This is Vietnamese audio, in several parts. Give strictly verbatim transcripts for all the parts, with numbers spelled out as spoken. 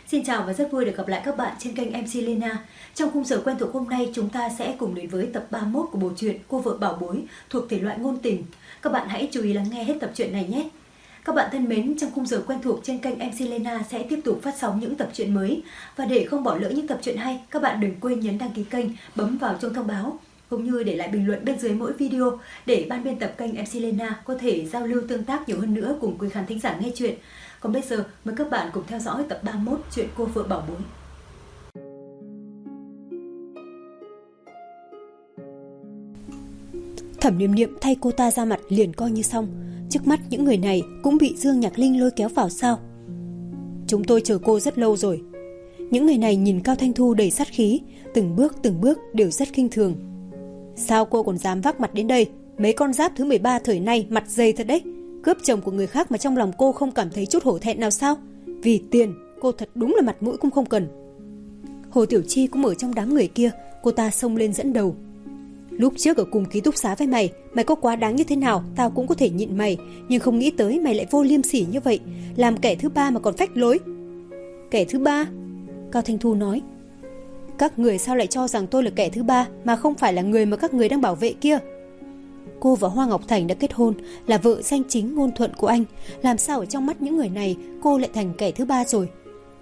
Xin chào và rất vui được gặp lại các bạn trên kênh em xê Lena. Trong khung giờ quen thuộc hôm nay, chúng ta sẽ cùng đến với tập ba mươi mốt của bộ truyện Cô vợ bảo bối thuộc thể loại ngôn tình. Các bạn hãy chú ý lắng nghe hết tập truyện này nhé. Các bạn thân mến, trong khung giờ quen thuộc trên kênh em xê Lena sẽ tiếp tục phát sóng những tập truyện mới. Và để không bỏ lỡ những tập truyện hay, các bạn đừng quên nhấn đăng ký kênh, bấm vào chuông thông báo, cũng như để lại bình luận bên dưới mỗi video để ban biên tập kênh em xê Lena có thể giao lưu tương tác nhiều hơn nữa cùng quý khán thính giả nghe chuyện. Còn bây giờ, mời các bạn cùng theo dõi tập ba mươi mốt chuyện Cô vợ bảo bối. Thẩm Niệm Niệm thay cô ta ra mặt liền coi như xong. Trước mắt những người này cũng bị Dương Nhạc Linh lôi kéo vào sao? Chúng tôi chờ cô rất lâu rồi. Những người này nhìn Cao Thanh Thu đầy sát khí, từng bước từng bước đều rất khinh thường. Sao cô còn dám vác mặt đến đây? Mấy con giáp thứ mười ba thời nay mặt dày thật đấy. Cướp chồng của người khác mà trong lòng cô không cảm thấy chút hổ thẹn nào sao? Vì tiền, cô thật đúng là mặt mũi cũng không cần. Hồ Tiểu Chi cũng ở trong đám người kia, cô ta xông lên dẫn đầu. Lúc trước ở cùng ký túc xá với mày, mày có quá đáng như thế nào tao cũng có thể nhịn mày, nhưng không nghĩ tới mày lại vô liêm sỉ như vậy, làm kẻ thứ ba mà còn phách lối. Kẻ thứ ba? Cao Thanh Thu nói. Các người sao lại cho rằng tôi là kẻ thứ ba mà không phải là người mà các người đang bảo vệ kia? Cô và Hoa Ngọc Thành đã kết hôn, là vợ danh chính ngôn thuận của anh, làm sao ở trong mắt những người này cô lại thành kẻ thứ ba rồi?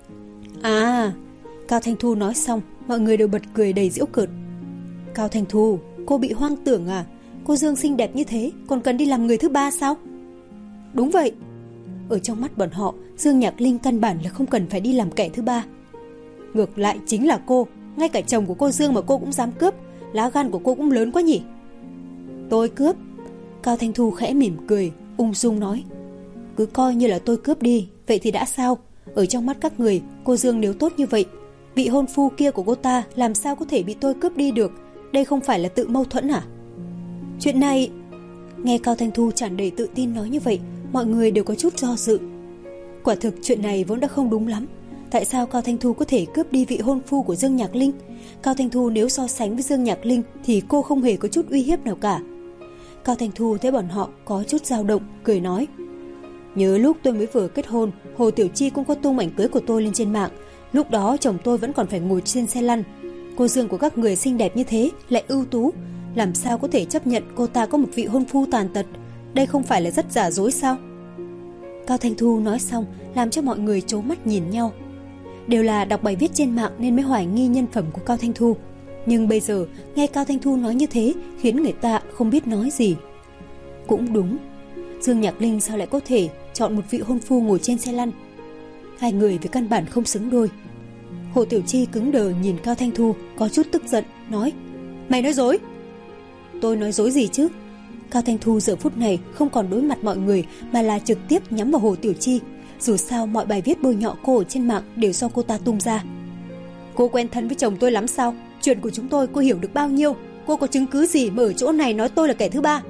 À, Cao Thanh Thu nói xong, mọi người đều bật cười đầy giễu cợt. Cao Thanh Thu, cô bị hoang tưởng à? Cô Dương xinh đẹp như thế, còn cần đi làm người thứ ba sao? Đúng vậy. Ở trong mắt bọn họ, Dương Nhạc Linh căn bản là không cần phải đi làm kẻ thứ ba. Ngược lại chính là cô, ngay cả chồng của cô Dương mà cô cũng dám cướp, lá gan của cô cũng lớn quá nhỉ? Tôi cướp? Cao Thanh Thu khẽ mỉm cười, ung dung nói. Cứ coi như là tôi cướp đi, vậy thì đã sao? Ở trong mắt các người, cô Dương nếu tốt như vậy, vị hôn phu kia của cô ta làm sao có thể bị tôi cướp đi được? Đây không phải là tự mâu thuẫn à? Chuyện này... Nghe Cao Thanh Thu tràn đầy tự tin nói như vậy, mọi người đều có chút do dự. Quả thực chuyện này vốn đã không đúng lắm. Tại sao Cao Thanh Thu có thể cướp đi vị hôn phu của Dương Nhạc Linh? Cao Thanh Thu nếu so sánh với Dương Nhạc Linh thì cô không hề có chút uy hiếp nào cả. Cao Thanh Thu thấy bọn họ có chút dao động, cười nói. Nhớ lúc tôi mới vừa kết hôn, Hồ Tiểu Chi cũng có tung ảnh cưới của tôi lên trên mạng. Lúc đó chồng tôi vẫn còn phải ngồi trên xe lăn. Cô Dương của các người xinh đẹp như thế, lại ưu tú, làm sao có thể chấp nhận cô ta có một vị hôn phu tàn tật? Đây không phải là rất giả dối sao? Cao Thanh Thu nói xong, làm cho mọi người trố mắt nhìn nhau. Đều là đọc bài viết trên mạng nên mới hoài nghi nhân phẩm của Cao Thanh Thu. Nhưng bây giờ, nghe Cao Thanh Thu nói như thế, khiến người ta không biết nói gì. Cũng đúng, Dương Nhạc Linh sao lại có thể chọn một vị hôn phu ngồi trên xe lăn? Hai người với căn bản không xứng đôi. Hồ Tiểu Chi cứng đờ nhìn Cao Thanh Thu, có chút tức giận, nói. Mày nói dối. Tôi nói dối gì chứ? Cao Thanh Thu giờ phút này không còn đối mặt mọi người mà là trực tiếp nhắm vào Hồ Tiểu Chi. Dù sao mọi bài viết bôi nhọ cô ở trên mạng đều do cô ta tung ra. Cô quen thân với chồng tôi lắm sao? Chuyện của chúng tôi cô hiểu được bao nhiêu? Cô có chứng cứ gì mà ở chỗ này nói tôi là kẻ thứ ba?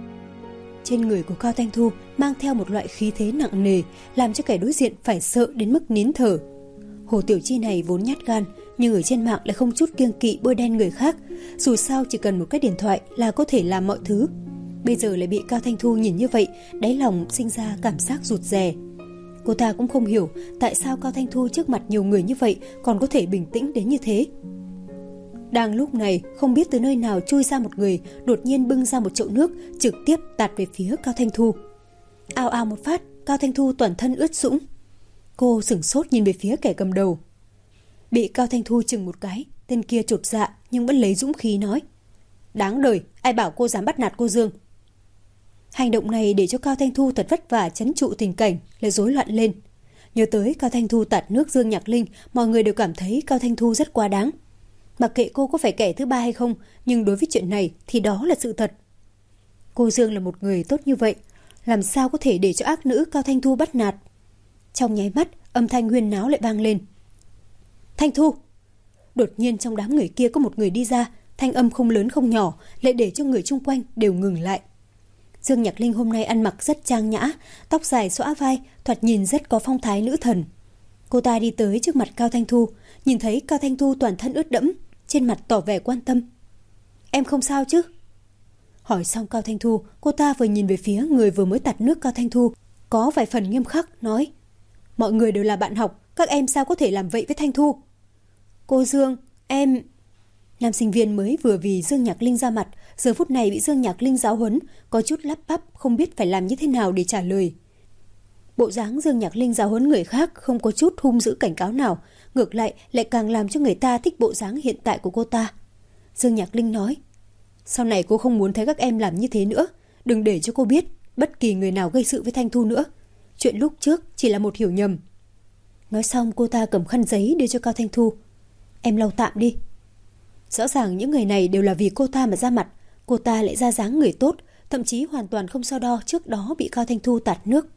Trên người của Cao Thanh Thu mang theo một loại khí thế nặng nề, làm cho kẻ đối diện phải sợ đến mức nín thở. Hồ Tiểu Chi này vốn nhát gan, nhưng ở trên mạng lại không chút kiêng kỵ bôi đen người khác. Dù sao chỉ cần một cái điện thoại là có thể làm mọi thứ. Bây giờ lại bị Cao Thanh Thu nhìn như vậy, đáy lòng sinh ra cảm giác rụt rè. Cô ta cũng không hiểu tại sao Cao Thanh Thu trước mặt nhiều người như vậy còn có thể bình tĩnh đến như thế. Đang lúc này, không biết từ nơi nào chui ra một người, đột nhiên bưng ra một chậu nước, trực tiếp tạt về phía Cao Thanh Thu. Ào ào một phát, Cao Thanh Thu toàn thân ướt sũng. Cô sửng sốt nhìn về phía kẻ cầm đầu. Bị Cao Thanh Thu chừng một cái, tên kia chột dạ nhưng vẫn lấy dũng khí nói. Đáng đời, ai bảo cô dám bắt nạt cô Dương? Hành động này để cho Cao Thanh Thu thật vất vả trấn trụ tình cảnh, lại rối loạn lên. Nhớ tới Cao Thanh Thu tạt nước Dương Nhạc Linh, mọi người đều cảm thấy Cao Thanh Thu rất quá đáng. Mặc kệ cô có phải kẻ thứ ba hay không, nhưng đối với chuyện này thì đó là sự thật. Cô Dương là một người tốt như vậy, làm sao có thể để cho ác nữ Cao Thanh Thu bắt nạt? Trong nháy mắt, âm thanh huyên náo lại vang lên. Thanh Thu! Đột nhiên trong đám người kia có một người đi ra, thanh âm không lớn không nhỏ, lại để cho người chung quanh đều ngừng lại. Dương Nhạc Linh hôm nay ăn mặc rất trang nhã, tóc dài xõa vai, thoạt nhìn rất có phong thái nữ thần. Cô ta đi tới trước mặt Cao Thanh Thu, nhìn thấy Cao Thanh Thu toàn thân ướt đẫm, trên mặt tỏ vẻ quan tâm. Em không sao chứ? Hỏi xong Cao Thanh Thu, cô ta vừa nhìn về phía người vừa mới tạt nước Cao Thanh Thu, có vài phần nghiêm khắc, nói. Mọi người đều là bạn học, Các em sao có thể làm vậy với Thanh Thu? Cô Dương, em... Nam sinh viên mới vừa vì Dương Nhạc Linh ra mặt, giờ phút này bị Dương Nhạc Linh giáo huấn, có chút lắp bắp không biết phải làm như thế nào để trả lời. Bộ dáng Dương Nhạc Linh giáo huấn người khác không có chút hung dữ cảnh cáo nào, ngược lại lại càng làm cho người ta thích bộ dáng hiện tại của cô ta. Dương Nhạc Linh nói, sau này cô không muốn thấy các em làm như thế nữa, đừng để cho cô biết bất kỳ người nào gây sự với Thanh Thu nữa. Chuyện lúc trước chỉ là một hiểu nhầm. Nói xong cô ta cầm khăn giấy đưa cho Cao Thanh Thu. Em lau tạm đi. Rõ ràng những người này đều là vì cô ta mà ra mặt, cô ta lại ra dáng người tốt, thậm chí hoàn toàn không so đo trước đó bị Cao Thanh Thu tạt nước.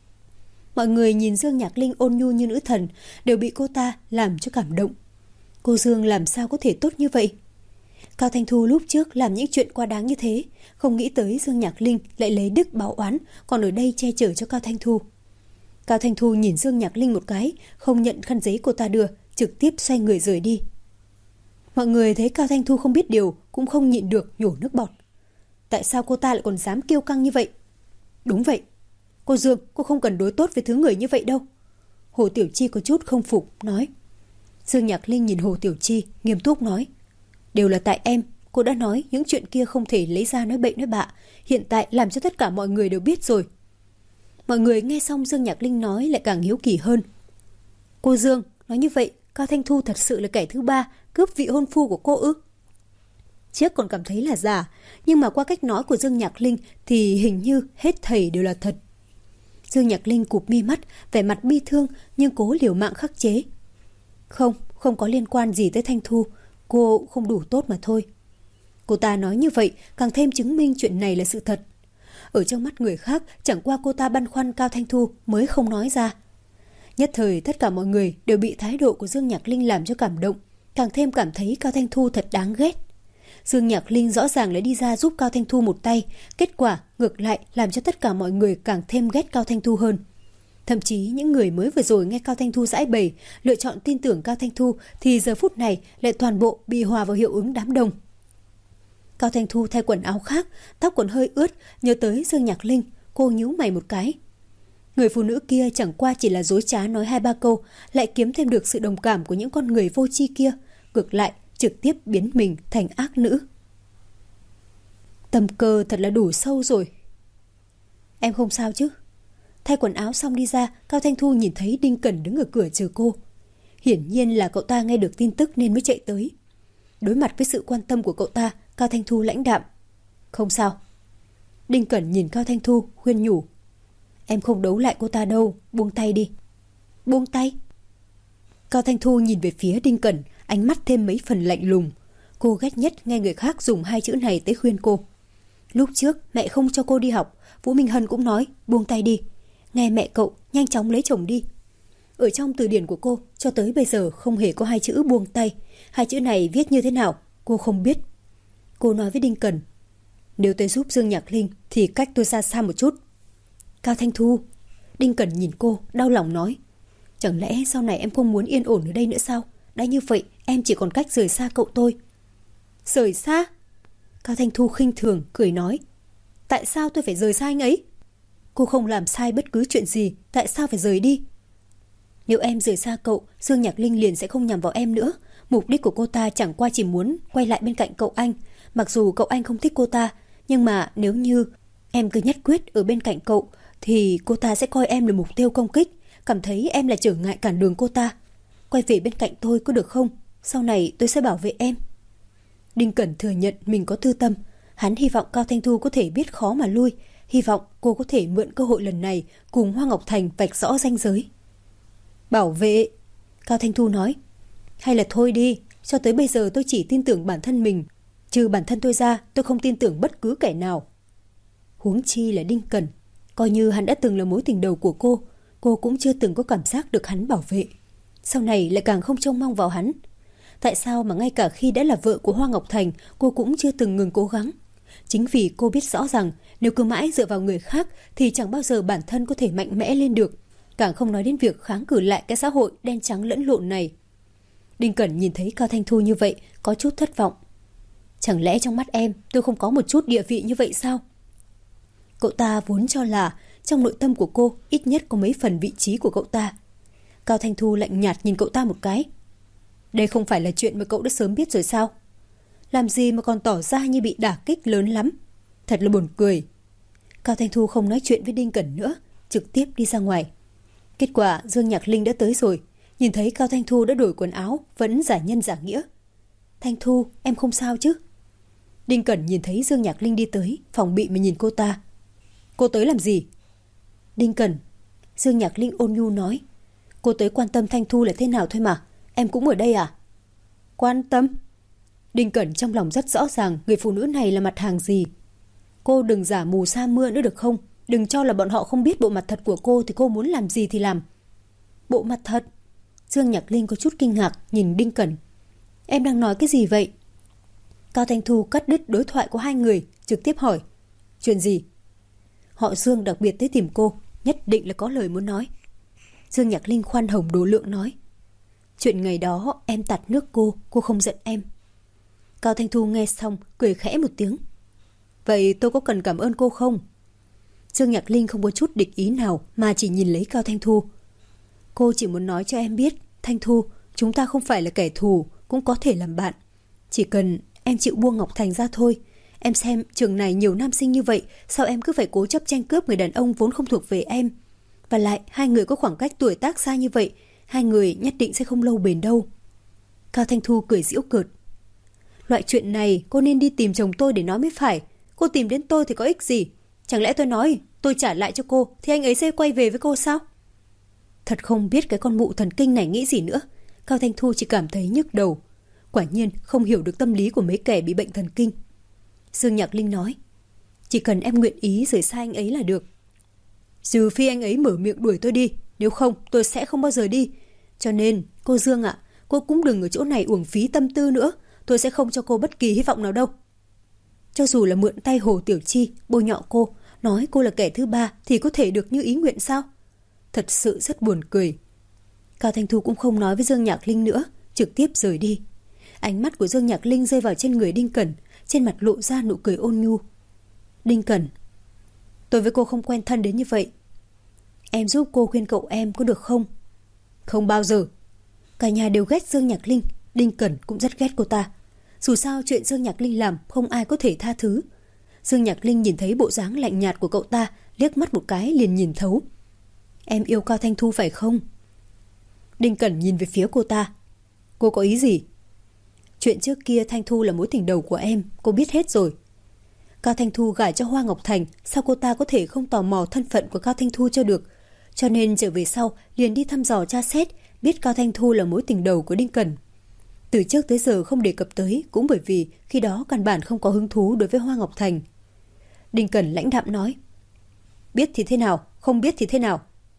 Mọi người nhìn Dương Nhạc Linh ôn nhu như nữ thần, đều bị cô ta làm cho cảm động. Cô Dương làm sao có thể tốt như vậy? Cao Thanh Thu lúc trước làm những chuyện quá đáng như thế, không nghĩ tới Dương Nhạc Linh lại lấy đức báo oán, còn ở đây che chở cho Cao Thanh Thu. Cao Thanh Thu nhìn Dương Nhạc Linh một cái, không nhận khăn giấy cô ta đưa, trực tiếp xoay người rời đi. Mọi người thấy Cao Thanh Thu không biết điều, cũng không nhịn được nhổ nước bọt. Tại sao cô ta lại còn dám kiêu căng như vậy? Đúng vậy, cô Dương, cô không cần đối tốt với thứ người như vậy đâu. Hồ Tiểu Chi có chút không phục, nói. Dương Nhạc Linh nhìn Hồ Tiểu Chi, nghiêm túc nói. Đều là tại em, cô đã nói những chuyện kia không thể lấy ra nói bậy nói bạ, hiện tại làm cho tất cả mọi người đều biết rồi. Mọi người nghe xong Dương Nhạc Linh nói lại càng hiếu kỳ hơn. Cô Dương, nói như vậy, Cao Thanh Thu thật sự là kẻ thứ ba cướp vị hôn phu của cô ư? Trước còn cảm thấy là giả, nhưng mà qua cách nói của Dương Nhạc Linh thì hình như hết thảy đều là thật. Dương Nhạc Linh cụp mi mắt, vẻ mặt bi thương nhưng cố liều mạng khắc chế. Không, không có liên quan gì tới Thanh Thu, cô không đủ tốt mà thôi. Cô ta nói như vậy càng thêm chứng minh chuyện này là sự thật. Ở trong mắt người khác, chẳng qua cô ta băn khoăn Cao Thanh Thu mới không nói ra. Nhất thời tất cả mọi người đều bị thái độ của Dương Nhạc Linh làm cho cảm động, càng thêm cảm thấy Cao Thanh Thu thật đáng ghét. Dương Nhạc Linh rõ ràng lại đi ra giúp Cao Thanh Thu một tay, kết quả ngược lại làm cho tất cả mọi người càng thêm ghét Cao Thanh Thu hơn. Thậm chí những người mới vừa rồi nghe Cao Thanh Thu giải bày, lựa chọn tin tưởng Cao Thanh Thu thì giờ phút này lại toàn bộ bị hòa vào hiệu ứng đám đông. Cao Thanh Thu thay quần áo khác, tóc còn hơi ướt, nhớ tới Dương Nhạc Linh, cô nhíu mày một cái. Người phụ nữ kia chẳng qua chỉ là dối trá nói hai ba câu, lại kiếm thêm được sự đồng cảm của những con người vô tri kia, ngược lại trực tiếp biến mình thành ác nữ. Tâm cơ thật là đủ sâu rồi. Em không sao chứ? Thay quần áo xong đi ra, Cao Thanh Thu nhìn thấy Đinh Cẩn đứng ở cửa chờ cô. Hiển nhiên là cậu ta nghe được tin tức nên mới chạy tới. Đối mặt với sự quan tâm của cậu ta, Cao Thanh Thu lãnh đạm. Không sao. Đinh Cẩn nhìn Cao Thanh Thu khuyên nhủ. Em không đấu lại cô ta đâu, buông tay đi. Buông tay? Cao Thanh Thu nhìn về phía Đinh Cẩn, ánh mắt thêm mấy phần lạnh lùng. Cô ghét nhất nghe người khác dùng hai chữ này tới khuyên cô. Lúc trước mẹ không cho cô đi học, Vũ Minh Hân cũng nói buông tay đi. Nghe mẹ cậu, nhanh chóng lấy chồng đi. Ở trong từ điển của cô, cho tới bây giờ không hề có hai chữ buông tay. Hai chữ này viết như thế nào, cô không biết. Cô nói với Đinh Cẩn. Nếu tôi giúp Dương Nhạc Linh thì cách tôi ra xa một chút. Cao Thanh Thu. Đinh Cẩn nhìn cô, đau lòng nói. Chẳng lẽ sau này em không muốn yên ổn ở đây nữa sao? Đã như vậy, em chỉ còn cách rời xa cậu tôi. Rời xa? Cao Thanh Thu khinh thường, cười nói. Tại sao tôi phải rời xa anh ấy? Cô không làm sai bất cứ chuyện gì, tại sao phải rời đi? Nếu em rời xa cậu, Dương Nhạc Linh liền sẽ không nhằm vào em nữa. Mục đích của cô ta chẳng qua chỉ muốn quay lại bên cạnh cậu anh. Mặc dù cậu anh không thích cô ta, nhưng mà nếu như em cứ nhất quyết ở bên cạnh cậu, thì cô ta sẽ coi em là mục tiêu công kích, cảm thấy em là trở ngại cản đường cô ta. Quay về bên cạnh tôi có được không? Sau này tôi sẽ bảo vệ em. Đinh Cẩn thừa nhận mình có tư tâm. Hắn hy vọng Cao Thanh Thu có thể biết khó mà lui, hy vọng cô có thể mượn cơ hội lần này cùng Hoa Ngọc Thành vạch rõ ranh giới. Bảo vệ? Cao Thanh Thu nói. Hay là thôi đi, cho tới bây giờ tôi chỉ tin tưởng bản thân mình. Trừ bản thân tôi ra, tôi không tin tưởng bất cứ kẻ nào. Huống chi là Đinh Cẩn. Coi như hắn đã từng là mối tình đầu của cô, cô cũng chưa từng có cảm giác được hắn bảo vệ. Sau này lại càng không trông mong vào hắn. Tại sao mà ngay cả khi đã là vợ của Hoa Ngọc Thành, cô cũng chưa từng ngừng cố gắng? Chính vì cô biết rõ rằng nếu cứ mãi dựa vào người khác thì chẳng bao giờ bản thân có thể mạnh mẽ lên được. Càng không nói đến việc kháng cự lại cái xã hội đen trắng lẫn lộn này. Đinh Cẩn nhìn thấy Cao Thanh Thu như vậy, có chút thất vọng. Chẳng lẽ trong mắt em tôi không có một chút địa vị như vậy sao? Cậu ta vốn cho là trong nội tâm của cô ít nhất có mấy phần vị trí của cậu ta. Cao Thanh Thu lạnh nhạt nhìn cậu ta một cái. Đây không phải là chuyện mà cậu đã sớm biết rồi sao? Làm gì mà còn tỏ ra như bị đả kích lớn lắm. Thật là buồn cười. Cao Thanh Thu không nói chuyện với Đinh Cẩn nữa, trực tiếp đi ra ngoài. Kết quả Dương Nhạc Linh đã tới rồi. Nhìn thấy Cao Thanh Thu đã đổi quần áo, vẫn giả nhân giả nghĩa. Thanh Thu, em không sao chứ? Đinh Cẩn nhìn thấy Dương Nhạc Linh đi tới, phòng bị mà nhìn cô ta. Cô tới làm gì? Đinh Cẩn, Dương Nhạc Linh ôn nhu nói. Cô tới quan tâm Thanh Thu là thế nào thôi mà. Em cũng ở đây à? Quan tâm? Đinh Cẩn trong lòng rất rõ ràng người phụ nữ này là mặt hàng gì. Cô đừng giả mù sa mưa nữa được không? Đừng cho là bọn họ không biết bộ mặt thật của cô thì cô muốn làm gì thì làm. Bộ mặt thật? Dương Nhạc Linh có chút kinh ngạc nhìn Đinh Cẩn. Em đang nói cái gì vậy? Cao Thanh Thu cắt đứt đối thoại của hai người, trực tiếp hỏi. Chuyện gì? Họ Dương đặc biệt tới tìm cô, nhất định là có lời muốn nói. Dương Nhạc Linh khoan hồng độ lượng nói. Chuyện ngày đó em tạt nước cô, cô không giận em. Cao Thanh Thu nghe xong cười khẽ một tiếng. Vậy tôi có cần cảm ơn cô không? Dương Nhạc Linh không có chút địch ý nào mà chỉ nhìn lấy Cao Thanh Thu. Cô chỉ muốn nói cho em biết, Thanh Thu, chúng ta không phải là kẻ thù, cũng có thể làm bạn. Chỉ cần em chịu buông Ngọc Thành ra thôi. Em xem trường này nhiều nam sinh như vậy, sao em cứ phải cố chấp tranh cướp người đàn ông vốn không thuộc về em? Và lại, hai người có khoảng cách tuổi tác xa như vậy, hai người nhất định sẽ không lâu bền đâu. Cao Thanh Thu cười giễu cợt. Loại chuyện này cô nên đi tìm chồng tôi để nói mới phải. Cô tìm đến tôi thì có ích gì? Chẳng lẽ tôi nói tôi trả lại cho cô thì anh ấy sẽ quay về với cô sao? Thật không biết cái con mụ thần kinh này nghĩ gì nữa. Cao Thanh Thu chỉ cảm thấy nhức đầu. Quả nhiên không hiểu được tâm lý của mấy kẻ bị bệnh thần kinh. Dương Nhạc Linh nói. Chỉ cần em nguyện ý rời xa anh ấy là được. Trừ phi anh ấy mở miệng đuổi tôi đi, nếu không tôi sẽ không bao giờ đi. Cho nên cô Dương ạ, cô cũng đừng ở chỗ này uổng phí tâm tư nữa. Tôi sẽ không cho cô bất kỳ hy vọng nào đâu. Cho dù là mượn tay Hồ Tiểu Chi bôi nhọ cô, nói cô là kẻ thứ ba thì có thể được như ý nguyện sao? Thật sự rất buồn cười. Cao Thanh Thu cũng không nói với Dương Nhạc Linh nữa, trực tiếp rời đi. Ánh mắt của Dương Nhạc Linh rơi vào trên người Đinh Cẩn, trên mặt lộ ra nụ cười ôn nhu. Đinh Cẩn, tôi với cô không quen thân đến như vậy. Em giúp cô khuyên cậu em có được không? Không bao giờ. Cả nhà đều ghét Dương Nhạc Linh, Đinh Cẩn cũng rất ghét cô ta. Dù sao chuyện Dương Nhạc Linh làm không ai có thể tha thứ. Dương Nhạc Linh nhìn thấy bộ dáng lạnh nhạt của cậu ta, liếc mắt một cái liền nhìn thấu. Em yêu Cao Thanh Thu phải không? Đinh Cẩn nhìn về phía cô ta. Cô có ý gì? Chuyện trước kia Thanh Thu là mối tình đầu của em, cô biết hết rồi. Cao Thanh Thu gả cho Hoa Ngọc Thành, sao cô ta có thể không tò mò thân phận của Cao Thanh Thu cho được? Cho nên trở về sau liền đi thăm dò tra xét, biết Cao Thanh Thu là mối tình đầu của Đinh Cẩn. Từ trước tới giờ không đề cập tới cũng bởi vì khi đó căn bản không có hứng thú đối với Hoa Ngọc Thành. Đinh Cẩn lãnh đạm nói. Biết thì thế nào, không biết thì thế nào.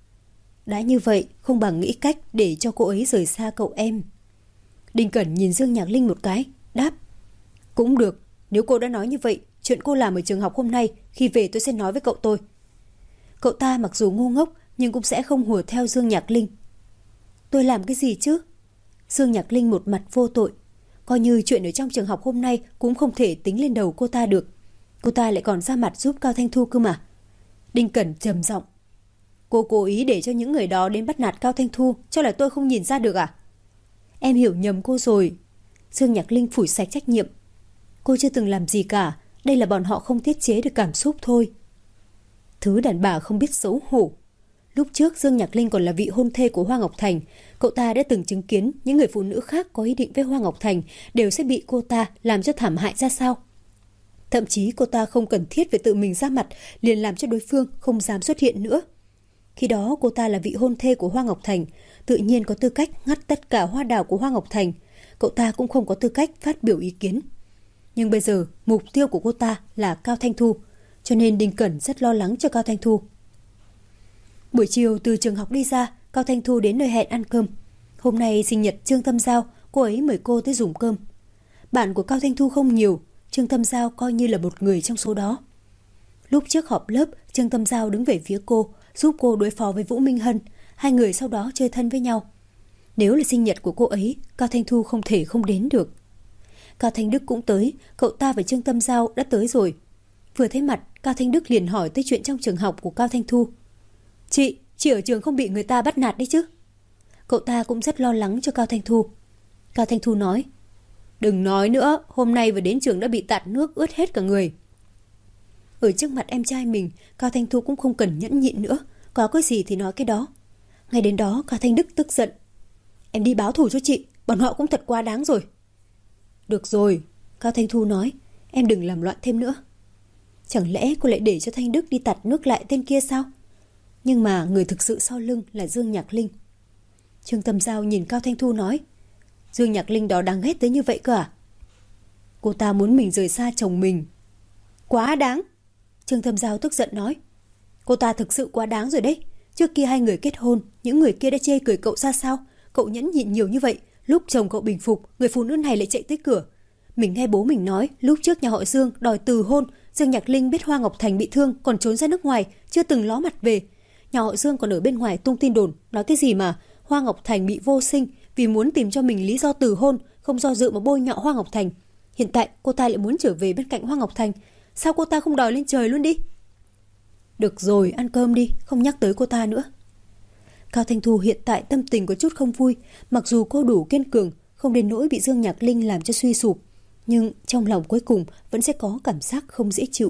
Đã như vậy không bằng nghĩ cách để cho cô ấy rời xa cậu em. Đinh Cẩn nhìn Dương Nhạc Linh một cái, đáp. Cũng được, nếu cô đã nói như vậy, chuyện cô làm ở trường học hôm nay, khi về tôi sẽ nói với cậu tôi. Cậu ta mặc dù ngu ngốc nhưng cũng sẽ không hùa theo Dương Nhạc Linh. Tôi làm cái gì chứ? Dương Nhạc Linh một mặt vô tội. Coi như chuyện ở trong trường học hôm nay cũng không thể tính lên đầu cô ta được. Cô ta lại còn ra mặt giúp Cao Thanh Thu cơ mà. Đinh Cẩn trầm giọng. Cô cố ý để cho những người đó đến bắt nạt Cao Thanh Thu, cho là tôi không nhìn ra được à? Em hiểu nhầm cô rồi. Dương Nhạc Linh phủi sạch trách nhiệm. Cô chưa từng làm gì cả, đây là bọn họ không tiết chế được cảm xúc thôi. Thứ đàn bà không biết xấu hổ. Lúc trước Dương Nhạc Linh còn là vị hôn thê của Hoa Ngọc Thành. Cậu ta đã từng chứng kiến những người phụ nữ khác có ý định với Hoa Ngọc Thành đều sẽ bị cô ta làm cho thảm hại ra sao. Thậm chí cô ta không cần thiết phải tự mình ra mặt, liền làm cho đối phương không dám xuất hiện nữa. Khi đó cô ta là vị hôn thê của Hoa Ngọc Thành, tự nhiên có tư cách ngắt tất cả hoa đào của Hoa Ngọc Thành. Cậu ta cũng không có tư cách phát biểu ý kiến. Nhưng bây giờ mục tiêu của cô ta là Cao Thanh Thu, cho nên Đinh Cẩn rất lo lắng cho Cao Thanh Thu. Buổi chiều từ trường học đi ra, Cao Thanh Thu đến nơi hẹn ăn cơm. Hôm nay sinh nhật Trương Tâm Giao, cô ấy mời cô tới dùng cơm. Bạn của Cao Thanh Thu không nhiều, Trương Tâm Giao coi như là một người trong số đó. Lúc trước họp lớp, Trương Tâm Giao đứng về phía cô, giúp cô đối phó với Vũ Minh Hân. Hai người sau đó chơi thân với nhau. Nếu là sinh nhật của cô ấy, Cao Thanh Thu không thể không đến được. Cao Thanh Đức cũng tới, cậu ta và Trương Tâm Giao đã tới rồi. Vừa thấy mặt, Cao Thanh Đức liền hỏi tới chuyện trong trường học của Cao Thanh Thu. Chị, chị ở trường không bị người ta bắt nạt đấy chứ? Cậu ta cũng rất lo lắng cho Cao Thanh Thu. Cao Thanh Thu nói: Đừng nói nữa, hôm nay vừa đến trường đã bị tạt nước ướt hết cả người. Ở trước mặt em trai mình, Cao Thanh Thu cũng không cần nhẫn nhịn nữa, có cái gì thì nói cái đó. Ngay đến đó Cao Thanh Đức tức giận: Em đi báo thù cho chị, bọn họ cũng thật quá đáng rồi. Được rồi, Cao Thanh Thu nói, em đừng làm loạn thêm nữa. Chẳng lẽ cô lại để cho Thanh Đức đi tạt nước lại tên kia sao? Nhưng mà người thực sự sau lưng là Dương Nhạc Linh. Trương Tâm Giao nhìn Cao Thanh Thu nói: Dương Nhạc Linh đó đáng ghét tới như vậy cơ à? Cô ta muốn mình rời xa chồng mình. Quá đáng. Trương Tâm Giao tức giận nói: Cô ta thực sự quá đáng rồi đấy. Trước kia hai người kết hôn, những người kia đã chê cười cậu ra sao? Cậu nhẫn nhịn nhiều như vậy, lúc chồng cậu bình phục, người phụ nữ này lại chạy tới cửa. Mình nghe bố mình nói, lúc trước nhà họ Dương đòi từ hôn, Dương Nhạc Linh biết Hoa Ngọc Thành bị thương còn trốn ra nước ngoài, chưa từng ló mặt về. Nhà họ Dương còn ở bên ngoài tung tin đồn, nói cái gì mà Hoa Ngọc Thành bị vô sinh vì muốn tìm cho mình lý do từ hôn, không do dự mà bôi nhọ Hoa Ngọc Thành. Hiện tại cô ta lại muốn trở về bên cạnh Hoa Ngọc Thành, sao cô ta không đòi lên trời luôn đi? Được rồi, ăn cơm đi, không nhắc tới cô ta nữa. Cao Thanh Thu hiện tại tâm tình có chút không vui, mặc dù cô đủ kiên cường, không đến nỗi bị Dương Nhạc Linh làm cho suy sụp, nhưng trong lòng cuối cùng vẫn sẽ có cảm giác không dễ chịu.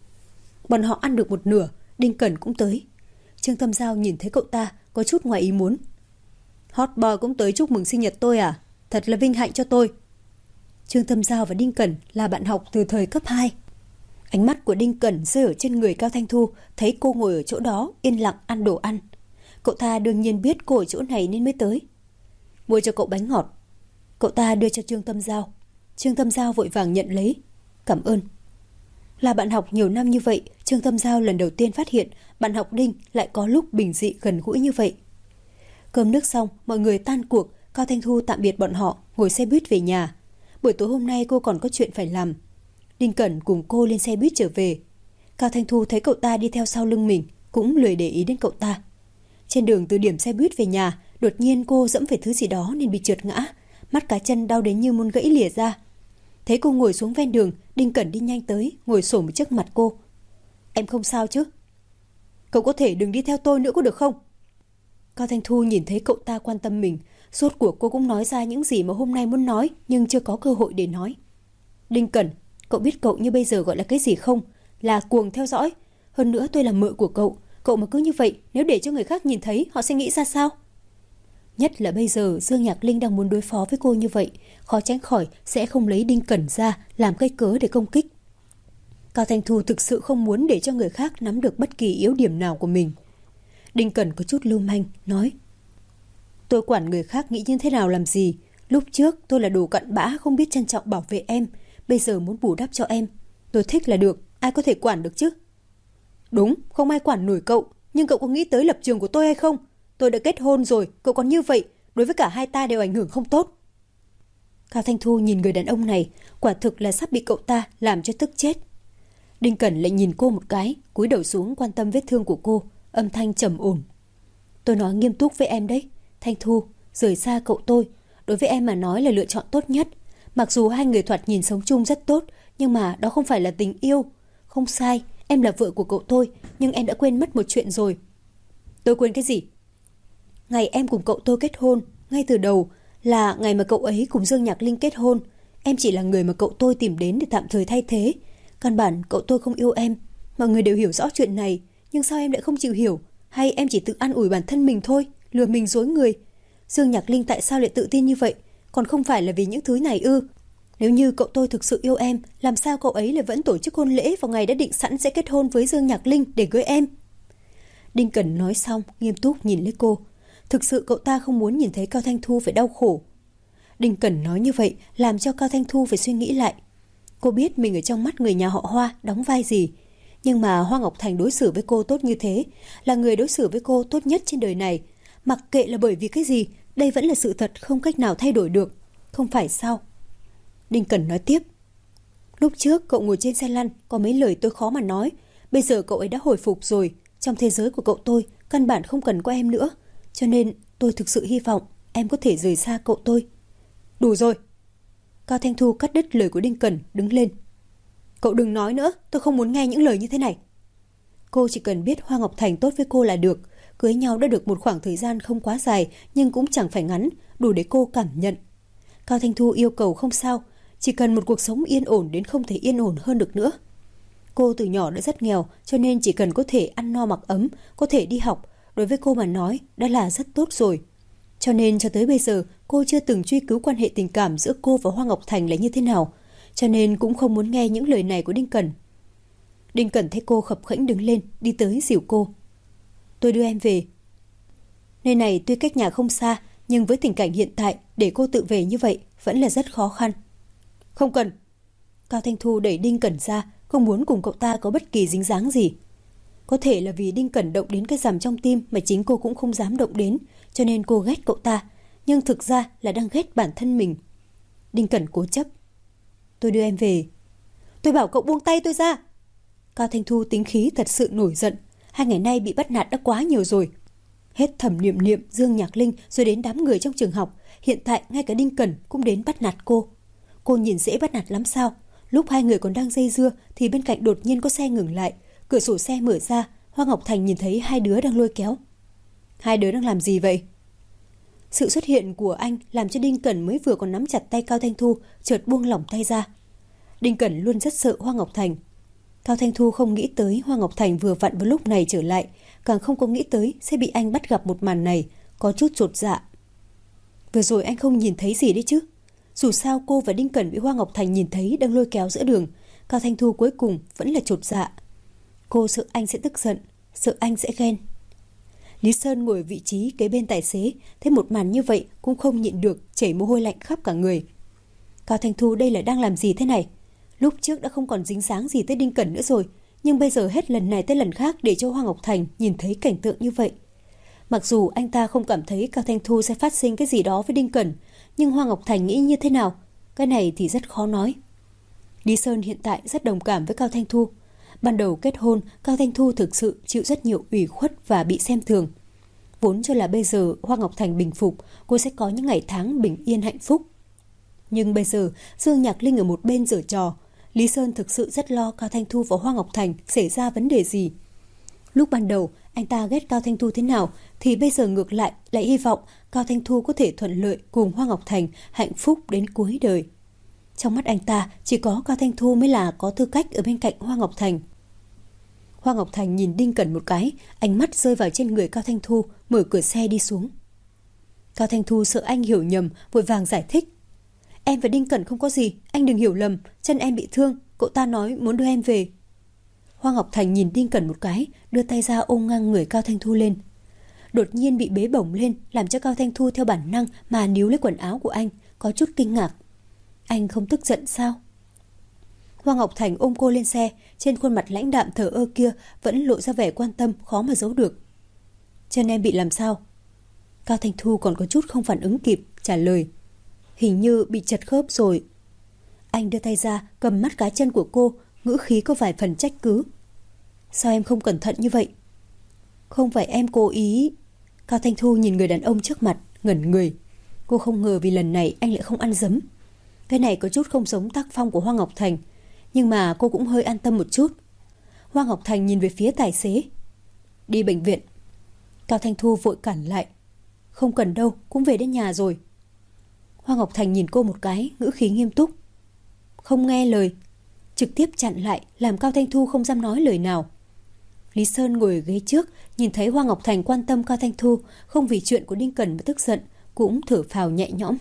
Bọn họ ăn được một nửa, Đinh Cẩn cũng tới. Trương Tâm Giao nhìn thấy cậu ta có chút ngoài ý muốn. Hot boy cũng tới chúc mừng sinh nhật tôi à? Thật là vinh hạnh cho tôi. Trương Tâm Giao và Đinh Cẩn là bạn học từ thời cấp hai. Ánh mắt của Đinh Cẩn rơi ở trên người Cao Thanh Thu, thấy cô ngồi ở chỗ đó yên lặng ăn đồ ăn. Cậu ta đương nhiên biết cô ở chỗ này nên mới tới. Mua cho cậu bánh ngọt. Cậu ta đưa cho Trương Tâm Giao. Trương Tâm Giao vội vàng nhận lấy. Cảm ơn. Là bạn học nhiều năm như vậy, Trương Tâm Giao lần đầu tiên phát hiện bạn học Đinh lại có lúc bình dị gần gũi như vậy. Cơm nước xong, mọi người tan cuộc, Cao Thanh Thu tạm biệt bọn họ, ngồi xe buýt về nhà. Buổi tối hôm nay cô còn có chuyện phải làm. Đinh Cẩn cùng cô lên xe buýt trở về. Cao Thanh Thu thấy cậu ta đi theo sau lưng mình, cũng lười để ý đến cậu ta. Trên đường từ điểm xe buýt về nhà, đột nhiên cô dẫm phải thứ gì đó nên bị trượt ngã, mắt cá chân đau đến như muốn gãy lìa ra. Thấy cô ngồi xuống ven đường, Đinh Cẩn đi nhanh tới, ngồi xổm trước mặt cô. Em không sao chứ? Cậu có thể đừng đi theo tôi nữa có được không? Cao Thanh Thu nhìn thấy cậu ta quan tâm mình, rốt cuộc cô cũng nói ra những gì mà hôm nay muốn nói nhưng chưa có cơ hội để nói. Đinh Cẩn, cậu biết cậu như bây giờ gọi là cái gì không? Là cuồng theo dõi. Hơn nữa tôi là mợ của cậu. Cậu mà cứ như vậy, nếu để cho người khác nhìn thấy, họ sẽ nghĩ ra sao? Nhất là bây giờ Dương Nhạc Linh đang muốn đối phó với cô như vậy, khó tránh khỏi sẽ không lấy Đinh Cẩn ra làm cây cớ để công kích. Cao Thanh Thu thực sự không muốn để cho người khác nắm được bất kỳ yếu điểm nào của mình. Đinh Cẩn có chút lưu manh, nói: Tôi quản người khác nghĩ như thế nào làm gì? Lúc trước tôi là đồ cặn bã không biết trân trọng bảo vệ em, bây giờ muốn bù đắp cho em. Tôi thích là được, ai có thể quản được chứ? Đúng, không ai quản nổi cậu, nhưng cậu có nghĩ tới lập trường của tôi hay không? Tôi đã kết hôn rồi, cậu còn như vậy, đối với cả hai ta đều ảnh hưởng không tốt. Cao Thanh Thu nhìn người đàn ông này, quả thực là sắp bị cậu ta làm cho tức chết. Đinh Cẩn lại nhìn cô một cái, cúi đầu xuống quan tâm vết thương của cô, âm thanh trầm ổn. Tôi nói nghiêm túc với em đấy, Thanh Thu, rời xa cậu tôi, đối với em mà nói là lựa chọn tốt nhất. Mặc dù hai người thoạt nhìn sống chung rất tốt, nhưng mà đó không phải là tình yêu. Không sai, em là vợ của cậu tôi, nhưng em đã quên mất một chuyện rồi. Tôi quên cái gì? Ngày em cùng cậu tôi kết hôn, ngay từ đầu là ngày mà cậu ấy cùng Dương Nhạc Linh kết hôn. Em chỉ là người mà cậu tôi tìm đến để tạm thời thay thế. Căn bản cậu tôi không yêu em. Mọi người đều hiểu rõ chuyện này, nhưng sao em lại không chịu hiểu? Hay em chỉ tự an ủi bản thân mình thôi, lừa mình dối người? Dương Nhạc Linh tại sao lại tự tin như vậy? Còn không phải là vì những thứ này ư? Nếu như cậu tôi thực sự yêu em, làm sao cậu ấy lại vẫn tổ chức hôn lễ vào ngày đã định sẵn sẽ kết hôn với Dương Nhạc Linh để cưới em? Đinh Cẩn nói xong, nghiêm túc nhìn lấy cô. Thực sự cậu ta không muốn nhìn thấy Cao Thanh Thu phải đau khổ. Đinh Cẩn nói như vậy làm cho Cao Thanh Thu phải suy nghĩ lại. Cô biết mình ở trong mắt người nhà họ Hoa đóng vai gì, nhưng mà Hoa Ngọc Thành đối xử với cô tốt như thế, là người đối xử với cô tốt nhất trên đời này. Mặc kệ là bởi vì cái gì, đây vẫn là sự thật không cách nào thay đổi được, không phải sao? Đinh Cẩn nói tiếp. Lúc trước cậu ngồi trên xe lăn, có mấy lời tôi khó mà nói. Bây giờ cậu ấy đã hồi phục rồi. Trong thế giới của cậu tôi, căn bản không cần có em nữa. Cho nên tôi thực sự hy vọng em có thể rời xa cậu tôi. Đủ rồi. Cao Thanh Thu cắt đứt lời của Đinh Cẩn, đứng lên. Cậu đừng nói nữa, tôi không muốn nghe những lời như thế này. Cô chỉ cần biết Hoa Ngọc Thành tốt với cô là được. Cưới nhau đã được một khoảng thời gian không quá dài nhưng cũng chẳng phải ngắn, đủ để cô cảm nhận. Cao Thanh Thu yêu cầu không sao, chỉ cần một cuộc sống yên ổn đến không thể yên ổn hơn được nữa. Cô từ nhỏ đã rất nghèo, cho nên chỉ cần có thể ăn no mặc ấm, có thể đi học, đối với cô mà nói đã là rất tốt rồi. Cho nên cho tới bây giờ cô chưa từng truy cứu quan hệ tình cảm giữa cô và Hoa Ngọc Thành là như thế nào, cho nên cũng không muốn nghe những lời này của Đinh Cẩn. Đinh Cẩn thấy cô khập khẽnh đứng lên, đi tới dìu cô. Tôi đưa em về. Nơi này tuy cách nhà không xa, nhưng với tình cảnh hiện tại để cô tự về như vậy vẫn là rất khó khăn. Không cần. Cao Thanh Thu đẩy Đinh Cẩn ra, không muốn cùng cậu ta có bất kỳ dính dáng gì. Có thể là vì Đinh Cẩn động đến cái rằm trong tim mà chính cô cũng không dám động đến, cho nên cô ghét cậu ta, nhưng thực ra là đang ghét bản thân mình. Đinh Cẩn cố chấp. Tôi đưa em về. Tôi bảo cậu buông tay tôi ra. Cao Thanh Thu tính khí thật sự nổi giận. Hai ngày nay bị bắt nạt đã quá nhiều rồi. Hết Thẩm Niệm Niệm, Dương Nhạc Linh rồi đến đám người trong trường học, hiện tại ngay cả Đinh Cẩn cũng đến bắt nạt cô. Cô nhìn dễ bắt nạt lắm sao? Lúc hai người còn đang dây dưa thì bên cạnh đột nhiên có xe ngừng lại, cửa sổ xe mở ra, Hoa Ngọc Thành nhìn thấy hai đứa đang lôi kéo. Hai đứa đang làm gì vậy? Sự xuất hiện của anh làm cho Đinh Cẩn mới vừa còn nắm chặt tay Cao Thanh Thu chợt buông lỏng tay ra. Đinh Cẩn luôn rất sợ Hoa Ngọc Thành. Cao Thanh Thu không nghĩ tới Hoa Ngọc Thành vừa vặn vào lúc này trở lại, càng không có nghĩ tới sẽ bị anh bắt gặp một màn này, có chút chột dạ. Vừa rồi anh không nhìn thấy gì đấy chứ? Dù sao cô và Đinh Cẩn bị Hoa Ngọc Thành nhìn thấy đang lôi kéo giữa đường, Cao Thanh Thu cuối cùng vẫn là chột dạ. Cô sợ anh sẽ tức giận, sợ anh sẽ ghen. Lý Sơn ngồi ở vị trí kế bên tài xế, thấy một màn như vậy cũng không nhịn được, chảy mồ hôi lạnh khắp cả người. Cao Thanh Thu đây là đang làm gì thế này? Lúc trước đã không còn dính dáng gì tới Đinh Cẩn nữa rồi, nhưng bây giờ hết lần này tới lần khác để cho Hoa Ngọc Thành nhìn thấy cảnh tượng như vậy. Mặc dù anh ta không cảm thấy Cao Thanh Thu sẽ phát sinh cái gì đó với Đinh Cẩn, nhưng Hoa Ngọc Thành nghĩ như thế nào? Cái này thì rất khó nói. Lý Sơn hiện tại rất đồng cảm với Cao Thanh Thu. Ban đầu kết hôn, Cao Thanh Thu thực sự chịu rất nhiều ủy khuất và bị xem thường. Vốn cho là bây giờ Hoa Ngọc Thành bình phục, cô sẽ có những ngày tháng bình yên hạnh phúc. Nhưng bây giờ Dương Nhạc Linh ở một bên giở trò, Lý Sơn thực sự rất lo Cao Thanh Thu và Hoa Ngọc Thành xảy ra vấn đề gì. Lúc ban đầu anh ta ghét Cao Thanh Thu thế nào thì bây giờ ngược lại lại hy vọng Cao Thanh Thu có thể thuận lợi cùng Hoa Ngọc Thành hạnh phúc đến cuối đời. Trong mắt anh ta chỉ có Cao Thanh Thu mới là có tư cách ở bên cạnh Hoa Ngọc Thành. Hoa Ngọc Thành nhìn Đinh Cẩn một cái, ánh mắt rơi vào trên người Cao Thanh Thu, mở cửa xe đi xuống. Cao Thanh Thu sợ anh hiểu nhầm, vội vàng giải thích. Em và Đinh Cẩn không có gì, anh đừng hiểu lầm, chân em bị thương, cậu ta nói muốn đưa em về. Hoa Ngọc Thành nhìn Đinh Cẩn một cái, đưa tay ra ôm ngang người Cao Thanh Thu lên. Đột nhiên bị bế bổng lên, làm cho Cao Thanh Thu theo bản năng mà níu lấy quần áo của anh, có chút kinh ngạc. Anh không tức giận sao? Hoa Ngọc Thành ôm cô lên xe, trên khuôn mặt lãnh đạm thờ ơ kia vẫn lộ ra vẻ quan tâm khó mà giấu được. Chân em bị làm sao? Cao Thanh Thu còn có chút không phản ứng kịp, trả lời. Hình như bị chật khớp rồi. Anh đưa tay ra, cầm mắt cá chân của cô, ngữ khí có vài phần trách cứ. Sao em không cẩn thận như vậy? Không phải em cố ý. Cao Thanh Thu nhìn người đàn ông trước mặt, ngẩn người. Cô không ngờ vì lần này anh lại không ăn dấm. Cái này có chút không giống tác phong của Hoa Ngọc Thành, nhưng mà cô cũng hơi an tâm một chút. Hoa Ngọc Thành nhìn về phía tài xế. Đi bệnh viện. Cao Thanh Thu vội cản lại. Không cần đâu, cũng về đến nhà rồi. Hoa Ngọc Thành nhìn cô một cái, ngữ khí nghiêm túc. Không nghe lời. Trực tiếp chặn lại, làm Cao Thanh Thu không dám nói lời nào. Lý Sơn ngồi ở ghế trước, nhìn thấy Hoa Ngọc Thành quan tâm Cao Thanh Thu, không vì chuyện của Đinh Cẩn mà tức giận, cũng thở phào nhẹ nhõm.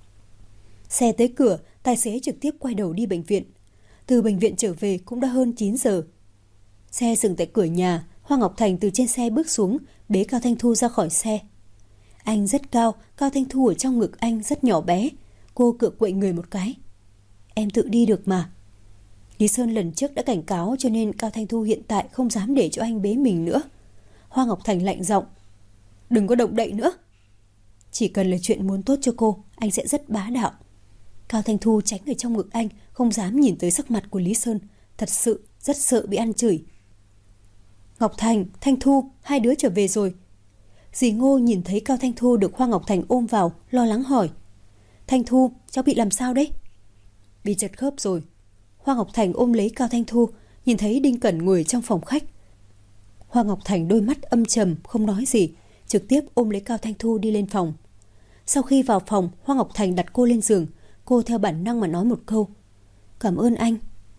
Xe tới cửa, tài xế trực tiếp quay đầu đi bệnh viện. Từ bệnh viện trở về cũng đã hơn chín giờ. Xe dừng tại cửa nhà, Hoa Ngọc Thành từ trên xe bước xuống, bế Cao Thanh Thu ra khỏi xe. Anh rất cao, Cao Thanh Thu ở trong ngực anh rất nhỏ bé. Cô cựa quậy người một cái. Em tự đi được mà. Lý Sơn lần trước đã cảnh cáo, cho nên Cao Thanh Thu hiện tại không dám để cho anh bế mình nữa. Hoa Ngọc Thành lạnh giọng. Đừng có động đậy nữa. Chỉ cần là chuyện muốn tốt cho cô, anh sẽ rất bá đạo. Cao Thanh Thu tránh ở trong ngực anh, không dám nhìn tới sắc mặt của Lý Sơn. Thật sự rất sợ bị ăn chửi. Ngọc Thành, Thanh Thu, hai đứa trở về rồi. Dì Ngô nhìn thấy Cao Thanh Thu được Hoa Ngọc Thành ôm vào, lo lắng hỏi. Thanh Thu, cháu bị làm sao đấy? Bị chật khớp rồi. Hoa Ngọc Thành ôm lấy Cao Thanh Thu, nhìn thấy Đinh Cẩn ngồi trong phòng khách. Hoa Ngọc Thành đôi mắt âm trầm không nói gì, trực tiếp ôm lấy Cao Thanh Thu đi lên phòng. Sau khi vào phòng, Hoa Ngọc Thành đặt cô lên giường. Cô theo bản năng mà nói một câu: "Cảm ơn anh."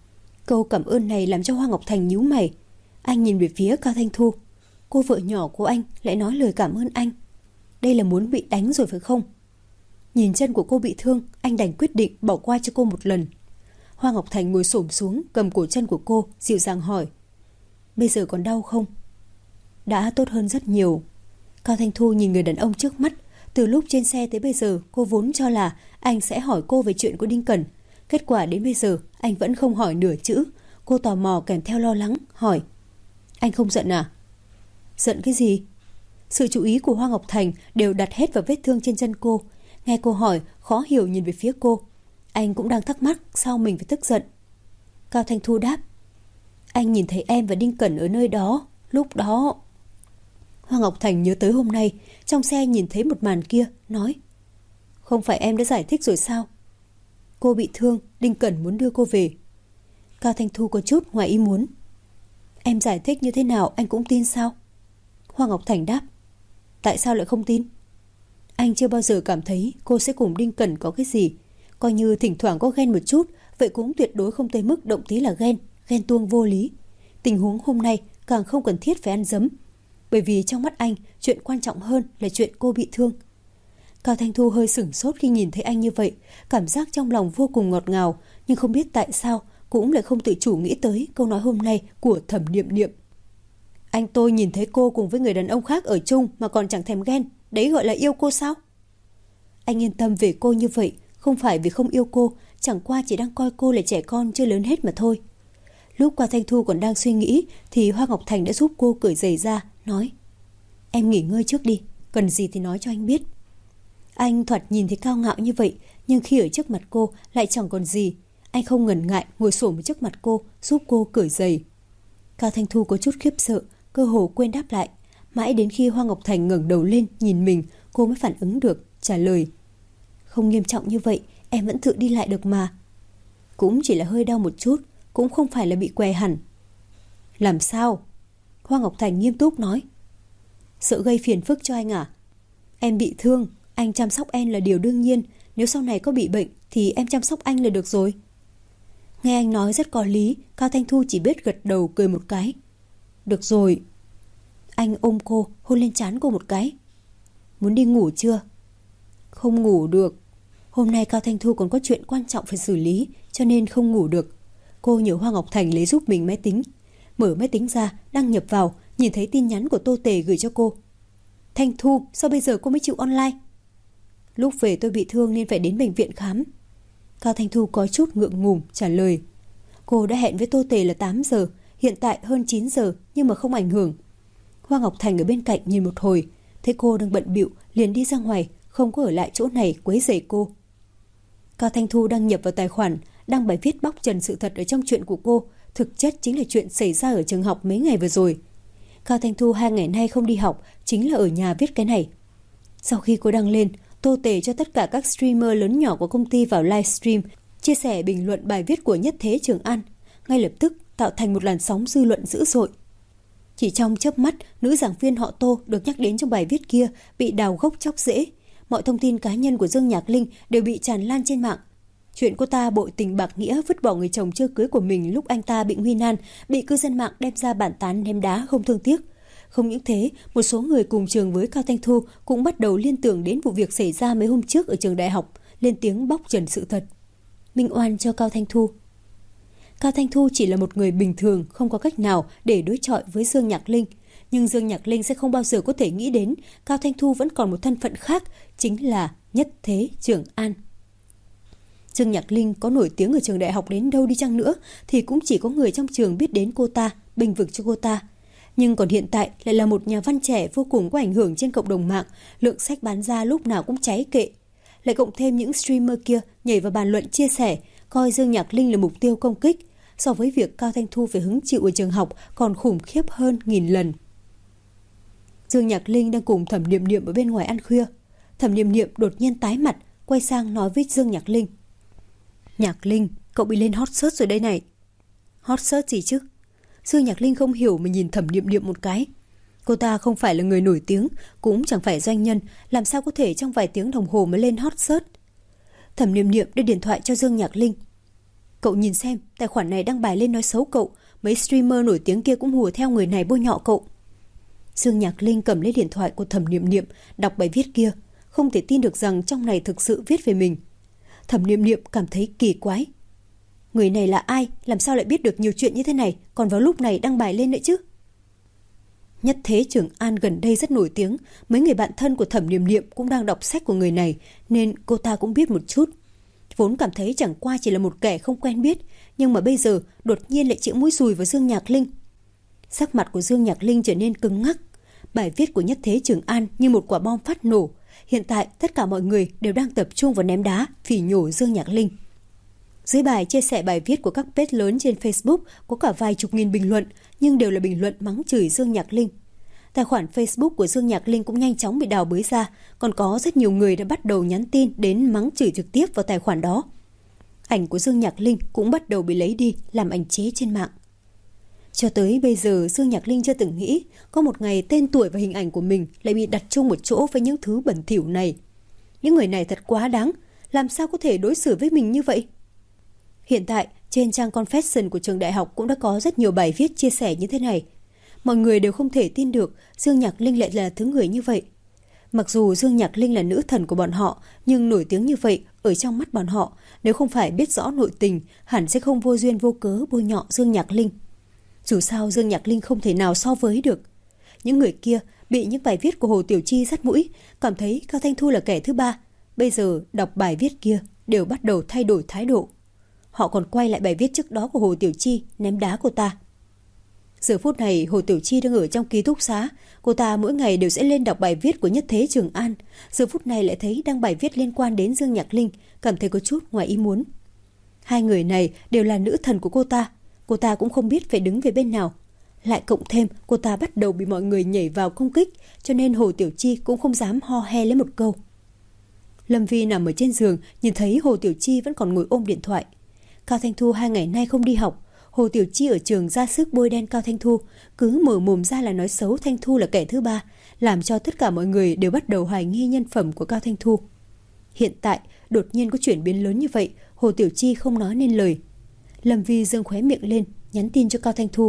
Câu cảm ơn này làm cho Hoa Ngọc Thành nhíu mày. Anh nhìn về phía Cao Thanh Thu. Cô vợ nhỏ của anh lại nói lời cảm ơn anh. Đây là muốn bị đánh rồi phải không? Nhìn chân của cô bị thương, anh đành quyết định bỏ qua cho cô một lần. Hoa Ngọc Thành ngồi xổm xuống, cầm cổ chân của cô, dịu dàng hỏi: "Bây giờ còn đau không?" "Đã tốt hơn rất nhiều." Cao Thanh Thu nhìn người đàn ông trước mắt. Từ lúc trên xe tới bây giờ, cô vốn cho là anh sẽ hỏi cô về chuyện của Đinh Cẩn. Kết quả đến bây giờ, anh vẫn không hỏi nửa chữ. Cô tò mò kèm theo lo lắng, hỏi: "Anh không giận à?" "Giận cái gì?" Sự chú ý của Hoa Ngọc Thành đều đặt hết vào vết thương trên chân cô. Nghe cô hỏi, khó hiểu nhìn về phía cô. Anh cũng đang thắc mắc sao mình phải tức giận. Cao Thanh Thu đáp: "Anh nhìn thấy em và Đinh Cẩn ở nơi đó. Lúc đó..." Hoa Ngọc Thành nhớ tới hôm nay trong xe nhìn thấy một màn kia, nói: "Không phải em đã giải thích rồi sao? Cô bị thương, Đinh Cẩn muốn đưa cô về." Cao Thanh Thu có chút ngoài ý muốn: "Em giải thích như thế nào anh cũng tin sao?" Hoa Ngọc Thành đáp: "Tại sao lại không tin?" Anh chưa bao giờ cảm thấy cô sẽ cùng Đinh Cẩn có cái gì. Coi như thỉnh thoảng có ghen một chút, vậy cũng tuyệt đối không tới mức động tí là ghen, ghen tuông vô lý. Tình huống hôm nay càng không cần thiết phải ăn dấm. Bởi vì trong mắt anh, chuyện quan trọng hơn là chuyện cô bị thương. Cao Thanh Thu hơi sửng sốt khi nhìn thấy anh như vậy, cảm giác trong lòng vô cùng ngọt ngào, nhưng không biết tại sao cũng lại không tự chủ nghĩ tới câu nói hôm nay của Thẩm Niệm Niệm. "Anh tôi nhìn thấy cô cùng với người đàn ông khác ở chung mà còn chẳng thèm ghen, đấy gọi là yêu cô sao?" Anh yên tâm về cô như vậy, không phải vì không yêu cô, chẳng qua chỉ đang coi cô là trẻ con chưa lớn hết mà thôi. Lúc Cao Thanh Thu còn đang suy nghĩ thì Hoa Ngọc Thành đã giúp cô cởi giày ra, nói: "Em nghỉ ngơi trước đi, cần gì thì nói cho anh biết." Anh thoạt nhìn thấy cao ngạo như vậy, nhưng khi ở trước mặt cô lại chẳng còn gì. Anh không ngần ngại ngồi xổm trước mặt cô, giúp cô cởi giày. Cao Thanh Thu có chút khiếp sợ, cơ hồ quên đáp lại. Mãi đến khi Hoa Ngọc Thành ngẩng đầu lên nhìn mình, cô mới phản ứng được, trả lời: "Không nghiêm trọng như vậy, em vẫn tự đi lại được mà." "Cũng chỉ là hơi đau một chút, cũng không phải là bị què hẳn." "Làm sao?" Hoa Ngọc Thành nghiêm túc nói: "Sợ gây phiền phức cho anh à? Em bị thương, anh chăm sóc em là điều đương nhiên. Nếu sau này có bị bệnh thì em chăm sóc anh là được rồi." Nghe anh nói rất có lý, Cao Thanh Thu chỉ biết gật đầu cười một cái. "Được rồi." Anh ôm cô, hôn lên trán cô một cái. "Muốn đi ngủ chưa?" "Không ngủ được. Hôm nay Cao Thanh Thu còn có chuyện quan trọng phải xử lý, cho nên không ngủ được." Cô nhờ Hoa Ngọc Thành lấy giúp mình máy tính. Mở máy tính ra, đăng nhập vào, nhìn thấy tin nhắn của Tô Tề gửi cho cô: "Thanh Thu, sao bây giờ cô mới chịu online?" "Lúc về tôi bị thương nên phải đến bệnh viện khám." Cao Thanh Thu có chút ngượng ngùng trả lời. Cô đã hẹn với Tô Tề là tám giờ, hiện tại hơn chín giờ nhưng mà không ảnh hưởng. Hoa Ngọc Thành ở bên cạnh nhìn một hồi, thấy cô đang bận bịu liền đi ra ngoài, không có ở lại chỗ này quấy rầy cô. Cao Thanh Thu đăng nhập vào tài khoản, đăng bài viết bóc trần sự thật ở trong chuyện của cô, thực chất chính là chuyện xảy ra ở trường học mấy ngày vừa rồi. Cao Thanh Thu hai ngày nay không đi học, chính là ở nhà viết cái này. Sau khi cô đăng lên, Tô Tề cho tất cả các streamer lớn nhỏ của công ty vào livestream, chia sẻ bình luận bài viết của Nhất Thế Trường An, ngay lập tức tạo thành một làn sóng dư luận dữ dội. Chỉ trong chớp mắt, nữ giảng viên họ Tô được nhắc đến trong bài viết kia bị đào gốc chóc rễ. Mọi thông tin cá nhân của Dương Nhạc Linh đều bị tràn lan trên mạng. Chuyện cô ta bội tình bạc nghĩa vứt bỏ người chồng chưa cưới của mình lúc anh ta bị nguy nan, bị cư dân mạng đem ra bàn tán ném đá không thương tiếc. Không những thế, một số người cùng trường với Cao Thanh Thu cũng bắt đầu liên tưởng đến vụ việc xảy ra mấy hôm trước ở trường đại học, lên tiếng bóc trần sự thật. Minh oan cho Cao Thanh Thu. Cao Thanh Thu chỉ là một người bình thường, không có cách nào để đối chọi với Dương Nhạc Linh. Nhưng Dương Nhạc Linh sẽ không bao giờ có thể nghĩ đến Cao Thanh Thu vẫn còn một thân phận khác, chính là Nhất Thế Trường An. Dương Nhạc Linh có nổi tiếng ở trường đại học đến đâu đi chăng nữa thì cũng chỉ có người trong trường biết đến cô ta, bênh vực cho cô ta. Nhưng còn hiện tại lại là một nhà văn trẻ vô cùng có ảnh hưởng trên cộng đồng mạng, lượng sách bán ra lúc nào cũng cháy kệ. Lại cộng thêm những streamer kia nhảy vào bàn luận chia sẻ, coi Dương Nhạc Linh là mục tiêu công kích, so với việc Cao Thanh Thu phải hứng chịu ở trường học còn khủng khiếp hơn nghìn lần. Dương Nhạc Linh đang cùng Thẩm Niệm Niệm ở bên ngoài ăn khuya. Thẩm Niệm Niệm đột nhiên tái mặt, quay sang nói với Dương Nhạc Linh: "Nhạc Linh, cậu bị lên hot search rồi đây này." "Hot search gì chứ?" Dương Nhạc Linh không hiểu mà nhìn Thẩm Niệm Niệm một cái. Cô ta không phải là người nổi tiếng, cũng chẳng phải doanh nhân, làm sao có thể trong vài tiếng đồng hồ mới lên hot search. Thẩm Niệm Niệm đưa điện thoại cho Dương Nhạc Linh. Cậu nhìn xem, tài khoản này đăng bài lên nói xấu cậu, mấy streamer nổi tiếng kia cũng hùa theo người này bôi nhọ cậu. Dương Nhạc Linh cầm lấy điện thoại của Thẩm Niệm Niệm, đọc bài viết kia, không thể tin được rằng trong này thực sự viết về mình. Thẩm Niệm Niệm cảm thấy kỳ quái. Người này là ai, làm sao lại biết được nhiều chuyện như thế này, còn vào lúc này đăng bài lên nữa chứ? Nhất Thế Trường An gần đây rất nổi tiếng, mấy người bạn thân của Thẩm Niệm Niệm cũng đang đọc sách của người này, nên cô ta cũng biết một chút. Vốn cảm thấy chẳng qua chỉ là một kẻ không quen biết, nhưng mà bây giờ đột nhiên lại chĩa mũi dùi vào Dương Nhạc Linh. Sắc mặt của Dương Nhạc Linh trở nên cứng ngắc. Bài viết của Nhất Thế Trường An như một quả bom phát nổ. Hiện tại tất cả mọi người đều đang tập trung vào ném đá, phỉ nhổ Dương Nhạc Linh. Dưới bài chia sẻ bài viết của các page lớn trên Facebook có cả vài chục nghìn bình luận, nhưng đều là bình luận mắng chửi Dương Nhạc Linh. Tài khoản Facebook của Dương Nhạc Linh cũng nhanh chóng bị đào bới ra, còn có rất nhiều người đã bắt đầu nhắn tin đến mắng chửi trực tiếp vào tài khoản đó. Ảnh của Dương Nhạc Linh cũng bắt đầu bị lấy đi làm ảnh chế trên mạng. Cho tới bây giờ Dương Nhạc Linh chưa từng nghĩ có một ngày tên tuổi và hình ảnh của mình lại bị đặt chung một chỗ với những thứ bẩn thỉu này. Những người này thật quá đáng, làm sao có thể đối xử với mình như vậy? Hiện tại trên trang Confession của trường đại học cũng đã có rất nhiều bài viết chia sẻ như thế này. Mọi người đều không thể tin được Dương Nhạc Linh lại là thứ người như vậy. Mặc dù Dương Nhạc Linh là nữ thần của bọn họ, nhưng nổi tiếng như vậy ở trong mắt bọn họ, nếu không phải biết rõ nội tình, hẳn sẽ không vô duyên vô cớ bôi nhọ Dương Nhạc Linh. Dù sao Dương Nhạc Linh không thể nào so với được. Những người kia bị những bài viết của Hồ Tiểu Chi dắt mũi, cảm thấy Cao Thanh Thu là kẻ thứ ba. Bây giờ đọc bài viết kia đều bắt đầu thay đổi thái độ. Họ còn quay lại bài viết trước đó của Hồ Tiểu Chi ném đá cô ta. Giờ phút này Hồ Tiểu Chi đang ở trong ký túc xá. Cô ta mỗi ngày đều sẽ lên đọc bài viết của Nhất Thế Trường An. Giờ phút này lại thấy đăng bài viết liên quan đến Dương Nhạc Linh, cảm thấy có chút ngoài ý muốn. Hai người này đều là nữ thần của cô ta. Cô ta cũng không biết phải đứng về bên nào. Lại cộng thêm cô ta bắt đầu bị mọi người nhảy vào công kích, cho nên Hồ Tiểu Chi cũng không dám ho he lấy một câu. Lâm Vi nằm ở trên giường, nhìn thấy Hồ Tiểu Chi vẫn còn ngồi ôm điện thoại. Cao Thanh Thu hai ngày nay không đi học. Hồ Tiểu Chi ở trường ra sức bôi đen Cao Thanh Thu, cứ mở mồm ra là nói xấu Thanh Thu là kẻ thứ ba, làm cho tất cả mọi người đều bắt đầu hoài nghi nhân phẩm của Cao Thanh Thu. Hiện tại đột nhiên có chuyển biến lớn như vậy, Hồ Tiểu Chi không nói nên lời. Lâm Vi giương khóe miệng lên, nhắn tin cho Cao Thanh Thu.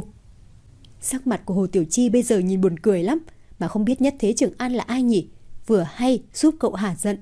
Sắc mặt của Hồ Tiểu Chi bây giờ nhìn buồn cười lắm, mà không biết Nhất Thế Trường An là ai nhỉ, vừa hay giúp cậu hả giận.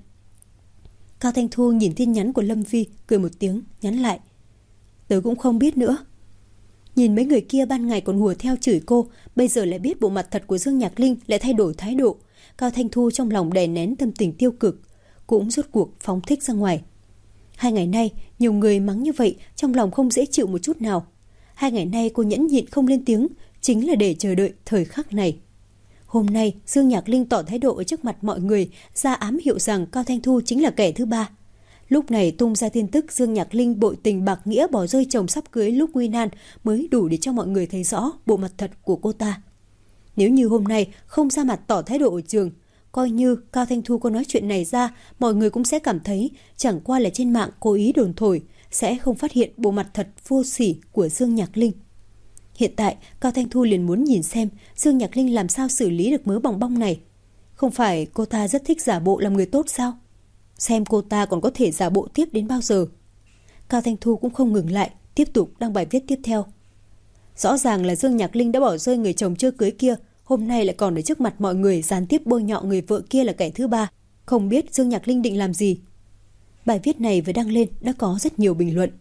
Cao Thanh Thu nhìn tin nhắn của Lâm Vi, cười một tiếng, nhắn lại. Tớ cũng không biết nữa. Nhìn mấy người kia ban ngày còn hùa theo chửi cô, bây giờ lại biết bộ mặt thật của Dương Nhạc Linh lại thay đổi thái độ. Cao Thanh Thu trong lòng đè nén tâm tình tiêu cực, cũng rốt cuộc phóng thích ra ngoài. Hai ngày nay, nhiều người mắng như vậy, trong lòng không dễ chịu một chút nào. Hai ngày nay cô nhẫn nhịn không lên tiếng, chính là để chờ đợi thời khắc này. Hôm nay, Dương Nhạc Linh tỏ thái độ ở trước mặt mọi người, ra ám hiệu rằng Cao Thanh Thu chính là kẻ thứ ba. Lúc này tung ra tin tức Dương Nhạc Linh bội tình bạc nghĩa bỏ rơi chồng sắp cưới lúc nguy nan mới đủ để cho mọi người thấy rõ bộ mặt thật của cô ta. Nếu như hôm nay không ra mặt tỏ thái độ ở trường, coi như Cao Thanh Thu có nói chuyện này ra, mọi người cũng sẽ cảm thấy chẳng qua là trên mạng cố ý đồn thổi, sẽ không phát hiện bộ mặt thật vô sỉ của Dương Nhạc Linh. Hiện tại, Cao Thanh Thu liền muốn nhìn xem Dương Nhạc Linh làm sao xử lý được mớ bòng bong này. Không phải cô ta rất thích giả bộ làm người tốt sao? Xem cô ta còn có thể giả bộ tiếp đến bao giờ. Cao Thanh Thu cũng không ngừng lại, tiếp tục đăng bài viết tiếp theo. Rõ ràng là Dương Nhạc Linh đã bỏ rơi người chồng chưa cưới kia, hôm nay lại còn ở trước mặt mọi người gián tiếp bôi nhọ người vợ kia là kẻ thứ ba. Không biết Dương Nhạc Linh định làm gì. Bài viết này vừa đăng lên đã có rất nhiều bình luận.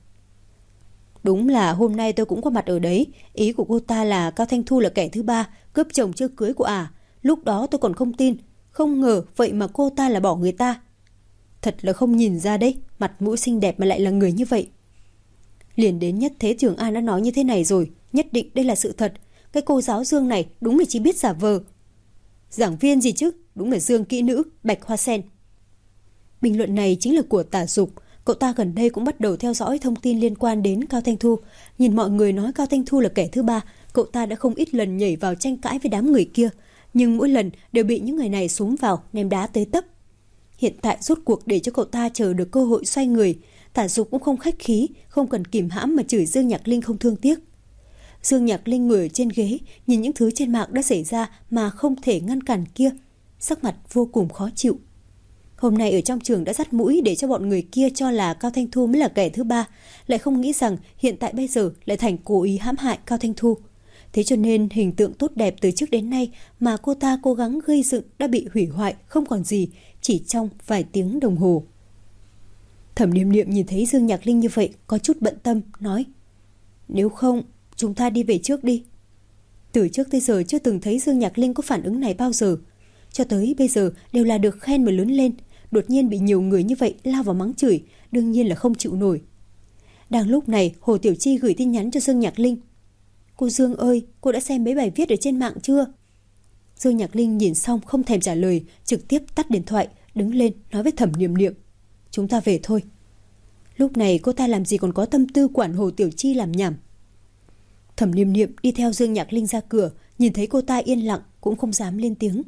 Đúng là hôm nay tôi cũng có mặt ở đấy. Ý của cô ta là Cao Thanh Thu là kẻ thứ ba, cướp chồng chưa cưới của ả. À. Lúc đó tôi còn không tin. Không ngờ vậy mà cô ta là bỏ người ta. Thật là không nhìn ra đấy, mặt mũi xinh đẹp mà lại là người như vậy. Liền đến Nhất Thế Trường An đã nói như thế này rồi, nhất định đây là sự thật. Cái cô giáo Dương này đúng là chỉ biết giả vờ. Giảng viên gì chứ, đúng là Dương kỹ nữ, bạch hoa sen. Bình luận này chính là của Tả Dục. Cậu ta gần đây cũng bắt đầu theo dõi thông tin liên quan đến Cao Thanh Thu. Nhìn mọi người nói Cao Thanh Thu là kẻ thứ ba, cậu ta đã không ít lần nhảy vào tranh cãi với đám người kia. Nhưng mỗi lần đều bị những người này xúm vào, ném đá tới tấp. Hiện tại rốt cuộc để cho cậu ta chờ được cơ hội xoay người. Tả Dục cũng không khách khí, không cần kìm hãm mà chửi Dương Nhạc Linh không thương tiếc. Dương Nhạc Linh ngồi ở trên ghế, nhìn những thứ trên mạng đã xảy ra mà không thể ngăn cản kia, sắc mặt vô cùng khó chịu. Hôm nay ở trong trường đã dắt mũi để cho bọn người kia cho là Cao Thanh Thu mới là kẻ thứ ba, lại không nghĩ rằng hiện tại bây giờ lại thành cố ý hãm hại Cao Thanh Thu. Thế cho nên hình tượng tốt đẹp từ trước đến nay mà cô ta cố gắng gây dựng đã bị hủy hoại không còn gì, chỉ trong vài tiếng đồng hồ. Thẩm Niệm Niệm nhìn thấy Dương Nhạc Linh như vậy có chút bận tâm, nói: nếu không, chúng ta đi về trước đi. Từ trước tới giờ chưa từng thấy Dương Nhạc Linh có phản ứng này bao giờ. Cho tới bây giờ đều là được khen mà lớn lên, đột nhiên bị nhiều người như vậy lao vào mắng chửi, đương nhiên là không chịu nổi. Đang lúc này, Hồ Tiểu Chi gửi tin nhắn cho Dương Nhạc Linh: cô Dương ơi, cô đã xem mấy bài viết ở trên mạng chưa? Dương Nhạc Linh nhìn xong không thèm trả lời, trực tiếp tắt điện thoại, đứng lên nói với Thẩm Niệm Niệm: chúng ta về thôi. Lúc này cô ta làm gì còn có tâm tư quản Hồ Tiểu Chi làm nhảm. Thẩm Niệm Niệm đi theo Dương Nhạc Linh ra cửa, nhìn thấy cô ta yên lặng cũng không dám lên tiếng.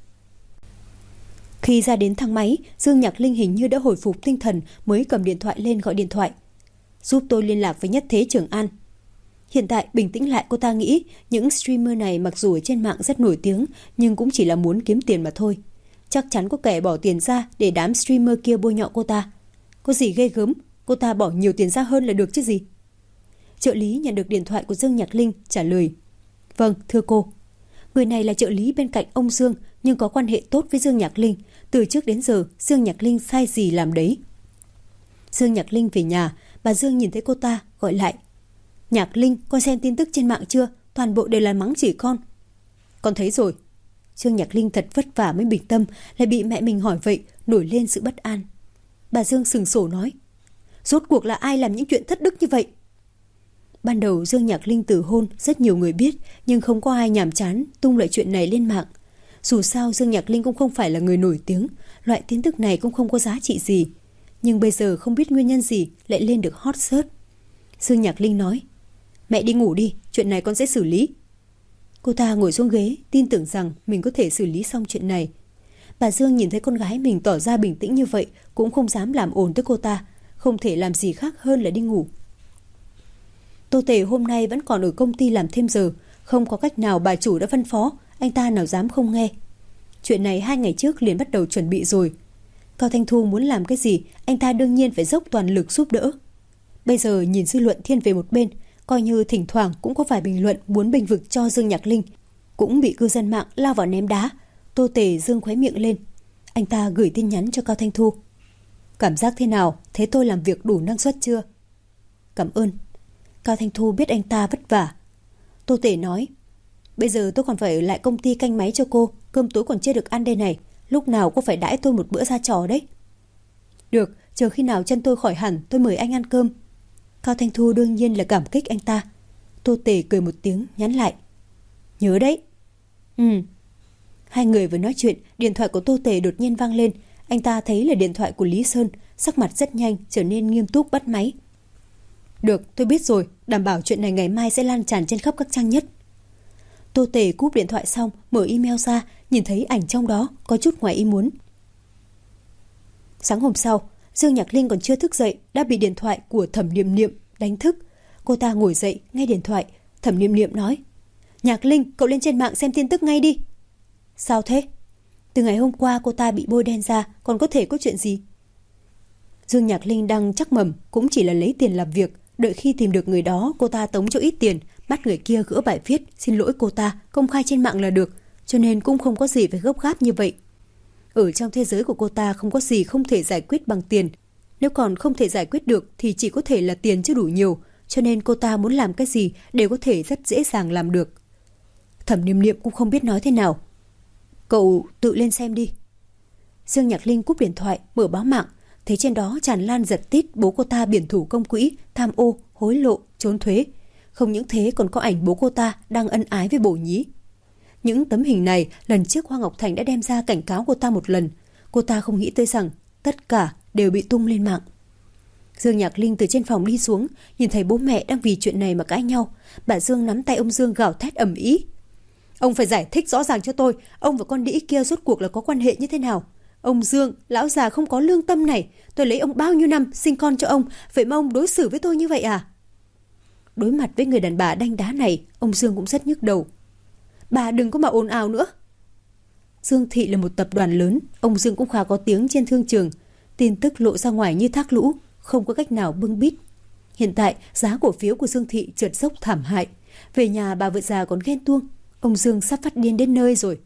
Khi ra đến thang máy, Dương Nhạc Linh hình như đã hồi phục tinh thần mới cầm điện thoại lên gọi điện thoại: giúp tôi liên lạc với Nhất Thế Trường An. Hiện tại bình tĩnh lại, cô ta nghĩ những streamer này mặc dù ở trên mạng rất nổi tiếng nhưng cũng chỉ là muốn kiếm tiền mà thôi. Chắc chắn có kẻ bỏ tiền ra để đám streamer kia bôi nhọ cô ta. Có gì ghê gớm, cô ta bỏ nhiều tiền ra hơn là được chứ gì. Trợ lý nhận được điện thoại của Dương Nhạc Linh trả lời: vâng, thưa cô. Người này là trợ lý bên cạnh ông Dương nhưng có quan hệ tốt với Dương Nhạc Linh. Từ trước đến giờ Dương Nhạc Linh sai gì làm đấy. Dương Nhạc Linh về nhà, bà Dương nhìn thấy cô ta gọi lại: Nhạc Linh, con xem tin tức trên mạng chưa? Toàn bộ đều là mắng chửi con. Con thấy rồi. Dương Nhạc Linh thật vất vả mới bình tâm, lại bị mẹ mình hỏi vậy, nổi lên sự bất an. Bà Dương sừng sổ nói: rốt cuộc là ai làm những chuyện thất đức như vậy? Ban đầu Dương Nhạc Linh từ hôn rất nhiều người biết, nhưng không có ai nhàm chán tung loại chuyện này lên mạng. Dù sao Dương Nhạc Linh cũng không phải là người nổi tiếng, loại tin tức này cũng không có giá trị gì. Nhưng bây giờ không biết nguyên nhân gì lại lên được hot search. Dương Nhạc Linh nói: mẹ đi ngủ đi, chuyện này con sẽ xử lý. Cô ta ngồi xuống ghế, tin tưởng rằng mình có thể xử lý xong chuyện này. Bà Dương nhìn thấy con gái mình tỏ ra bình tĩnh như vậy cũng không dám làm ồn tới cô ta, không thể làm gì khác hơn là đi ngủ. Tô Tề hôm nay vẫn còn ở công ty làm thêm giờ, không có cách nào, bà chủ đã phân phó, anh ta nào dám không nghe. Chuyện này hai ngày trước liền bắt đầu chuẩn bị rồi. Cao Thanh Thu muốn làm cái gì, anh ta đương nhiên phải dốc toàn lực giúp đỡ. Bây giờ nhìn dư luận thiên về một bên, coi như thỉnh thoảng cũng có vài bình luận muốn bênh vực cho Dương Nhạc Linh, cũng bị cư dân mạng lao vào ném đá. Tô Tề dương khóe miệng lên. Anh ta gửi tin nhắn cho Cao Thanh Thu: cảm giác thế nào, thấy tôi làm việc đủ năng suất chưa? Cảm ơn. Cao Thanh Thu biết anh ta vất vả. Tô Tề nói: bây giờ tôi còn phải ở lại công ty canh máy cho cô, cơm tối còn chưa được ăn đây này, lúc nào cô phải đãi tôi một bữa ra trò đấy. Được, chờ khi nào chân tôi khỏi hẳn tôi mời anh ăn cơm. Cao Thanh Thu đương nhiên là cảm kích anh ta. Tô Tề cười một tiếng nhắn lại: nhớ đấy. Ừ. Hai người vừa nói chuyện, điện thoại của Tô Tề đột nhiên vang lên. Anh ta thấy là điện thoại của Lý Sơn, sắc mặt rất nhanh trở nên nghiêm túc bắt máy. Được, tôi biết rồi, đảm bảo chuyện này ngày mai sẽ lan tràn trên khắp các trang nhất. Tô Tề cúp điện thoại xong, mở email ra, nhìn thấy ảnh trong đó có chút ngoài ý muốn. Sáng hôm sau, Dương Nhạc Linh còn chưa thức dậy đã bị điện thoại của Thẩm Niệm Niệm đánh thức. Cô ta ngồi dậy nghe điện thoại. Thẩm Niệm Niệm nói: Nhạc Linh, cậu lên trên mạng xem tin tức ngay đi. Sao thế? Từ ngày hôm qua cô ta bị bôi đen ra, còn có thể có chuyện gì? Dương Nhạc Linh đang chắc mẩm cũng chỉ là lấy tiền làm việc, đợi khi tìm được người đó cô ta tống cho ít tiền, bắt người kia gỡ bài viết xin lỗi cô ta, công khai trên mạng là được, cho nên cũng không có gì phải gấp gáp như vậy. Ở trong thế giới của cô ta không có gì không thể giải quyết bằng tiền, nếu còn không thể giải quyết được thì chỉ có thể là tiền chứ đủ nhiều, cho nên cô ta muốn làm cái gì đều có thể rất dễ dàng làm được. Thẩm Niệm Niệm cũng không biết nói thế nào. Cậu tự lên xem đi. Dương Nhạc Linh cúp điện thoại, mở báo mạng, thấy trên đó tràn lan giật tít bố cô ta biển thủ công quỹ, tham ô, hối lộ, trốn thuế. Không những thế còn có ảnh bố cô ta đang ân ái với Bổ Nhí. Những tấm hình này lần trước Hoa Ngọc Thành đã đem ra cảnh cáo cô ta một lần. Cô ta không nghĩ tới rằng tất cả đều bị tung lên mạng. Dương Nhạc Linh từ trên phòng đi xuống, nhìn thấy bố mẹ đang vì chuyện này mà cãi nhau. Bà Dương nắm tay ông Dương gào thét ầm ĩ: Ông phải giải thích rõ ràng cho tôi, ông và con đĩ kia rốt cuộc là có quan hệ như thế nào? Ông Dương, lão già không có lương tâm này, tôi lấy ông bao nhiêu năm sinh con cho ông, vậy mà ông đối xử với tôi như vậy à? Đối mặt với người đàn bà đanh đá này, ông Dương cũng rất nhức đầu. Bà đừng có mà ồn ào nữa. Dương Thị là một tập đoàn lớn, ông Dương cũng khá có tiếng trên thương trường. Tin tức lộ ra ngoài như thác lũ, không có cách nào bưng bít. Hiện tại, giá cổ phiếu của Dương Thị trượt dốc thảm hại. Về nhà bà vợ già còn ghen tuông, ông Dương sắp phát điên đến nơi rồi.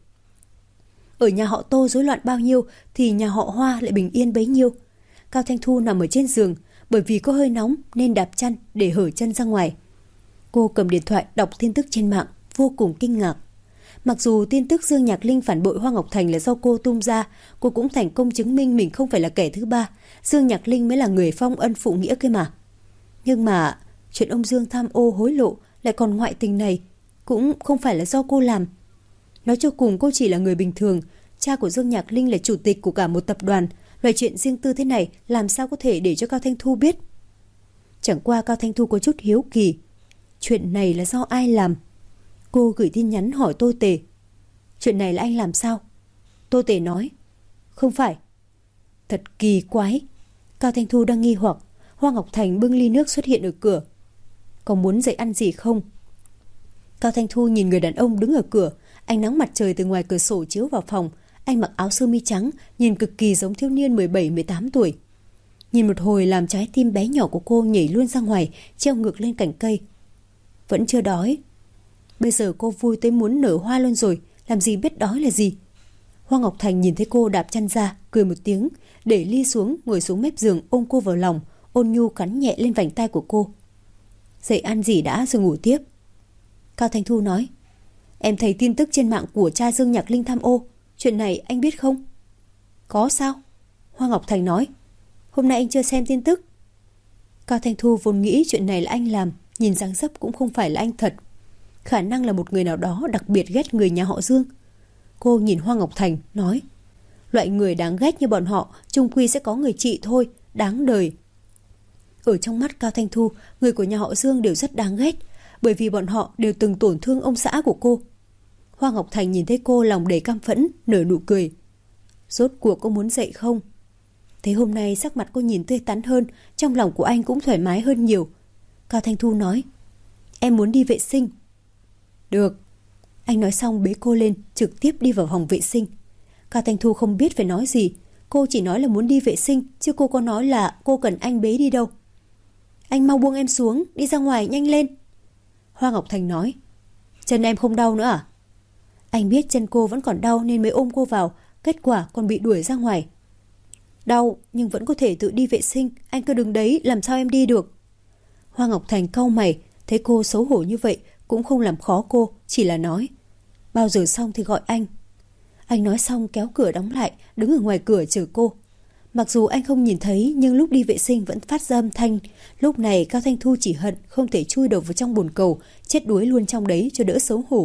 Ở nhà họ Tô rối loạn bao nhiêu thì nhà họ Hoa lại bình yên bấy nhiêu. Cao Thanh Thu nằm ở trên giường, bởi vì có hơi nóng nên đạp chăn để hở chân ra ngoài. Cô cầm điện thoại đọc tin tức trên mạng, vô cùng kinh ngạc. Mặc dù tin tức Dương Nhạc Linh phản bội Hoa Ngọc Thành là do cô tung ra, cô cũng thành công chứng minh mình không phải là kẻ thứ ba. Dương Nhạc Linh mới là người phong ân phụ nghĩa kia mà. Nhưng mà chuyện ông Dương tham ô hối lộ lại còn ngoại tình này cũng không phải là do cô làm. Nói cho cùng cô chỉ là người bình thường. Cha của Dương Nhạc Linh là chủ tịch của cả một tập đoàn. Loại chuyện riêng tư thế này làm sao có thể để cho Cao Thanh Thu biết. Chẳng qua Cao Thanh Thu có chút hiếu kỳ. Chuyện này là do ai làm? Cô gửi tin nhắn hỏi Tô Tề. Chuyện này là anh làm sao? Tô Tề nói. Không phải. Thật kỳ quái. Cao Thanh Thu đang nghi hoặc. Hoa Ngọc Thành bưng ly nước xuất hiện ở cửa. Có muốn dậy ăn gì không? Cao Thanh Thu nhìn người đàn ông đứng ở cửa. Ánh nắng mặt trời từ ngoài cửa sổ chiếu vào phòng. Anh mặc áo sơ mi trắng, nhìn cực kỳ giống thiếu niên mười bảy mười tám tuổi. Nhìn một hồi làm trái tim bé nhỏ của cô nhảy luôn ra ngoài, treo ngược lên cành cây. Vẫn chưa đói. Bây giờ cô vui tới muốn nở hoa luôn rồi, làm gì biết đói là gì. Hoa Ngọc Thành nhìn thấy cô đạp chăn ra, cười một tiếng, để ly xuống, ngồi xuống mép giường ôm cô vào lòng, ôn nhu cắn nhẹ lên vành tai của cô. Dậy ăn gì đã rồi ngủ tiếp. Cao Thanh Thu nói. Em thấy tin tức trên mạng của cha Dương Nhạc Linh tham ô. Chuyện này anh biết không? Có sao? Hoa Ngọc Thành nói. Hôm nay anh chưa xem tin tức. Cao Thanh Thu vốn nghĩ chuyện này là anh làm, nhìn dáng dấp cũng không phải là anh thật. Khả năng là một người nào đó đặc biệt ghét người nhà họ Dương. Cô nhìn Hoa Ngọc Thành, nói. Loại người đáng ghét như bọn họ chung quy sẽ có người trị thôi, đáng đời. Ở trong mắt Cao Thanh Thu, người của nhà họ Dương đều rất đáng ghét, bởi vì bọn họ đều từng tổn thương ông xã của cô. Hoa Ngọc Thành nhìn thấy cô lòng đầy căm phẫn, nở nụ cười. Rốt cuộc cô muốn dậy không? Thế hôm nay sắc mặt cô nhìn tươi tắn hơn, trong lòng của anh cũng thoải mái hơn nhiều. Cao Thanh Thu nói. Em muốn đi vệ sinh. Được. Anh nói xong bế cô lên, trực tiếp đi vào phòng vệ sinh. Cao Thanh Thu không biết phải nói gì. Cô chỉ nói là muốn đi vệ sinh, chứ cô có nói là cô cần anh bế đi đâu. Anh mau buông em xuống, đi ra ngoài nhanh lên. Hoa Ngọc Thành nói. Chân em không đau nữa à? Anh biết chân cô vẫn còn đau nên mới ôm cô vào, kết quả còn bị đuổi ra ngoài. Đau nhưng vẫn có thể tự đi vệ sinh, anh cứ đứng đấy làm sao em đi được. Hoa Ngọc Thành cau mày, thấy cô xấu hổ như vậy cũng không làm khó cô, chỉ là nói. Bao giờ xong thì gọi anh. Anh nói xong kéo cửa đóng lại, đứng ở ngoài cửa chờ cô. Mặc dù anh không nhìn thấy nhưng lúc đi vệ sinh vẫn phát ra âm thanh. Lúc này Cao Thanh Thu chỉ hận không thể chui đầu vào trong bồn cầu, chết đuối luôn trong đấy cho đỡ xấu hổ.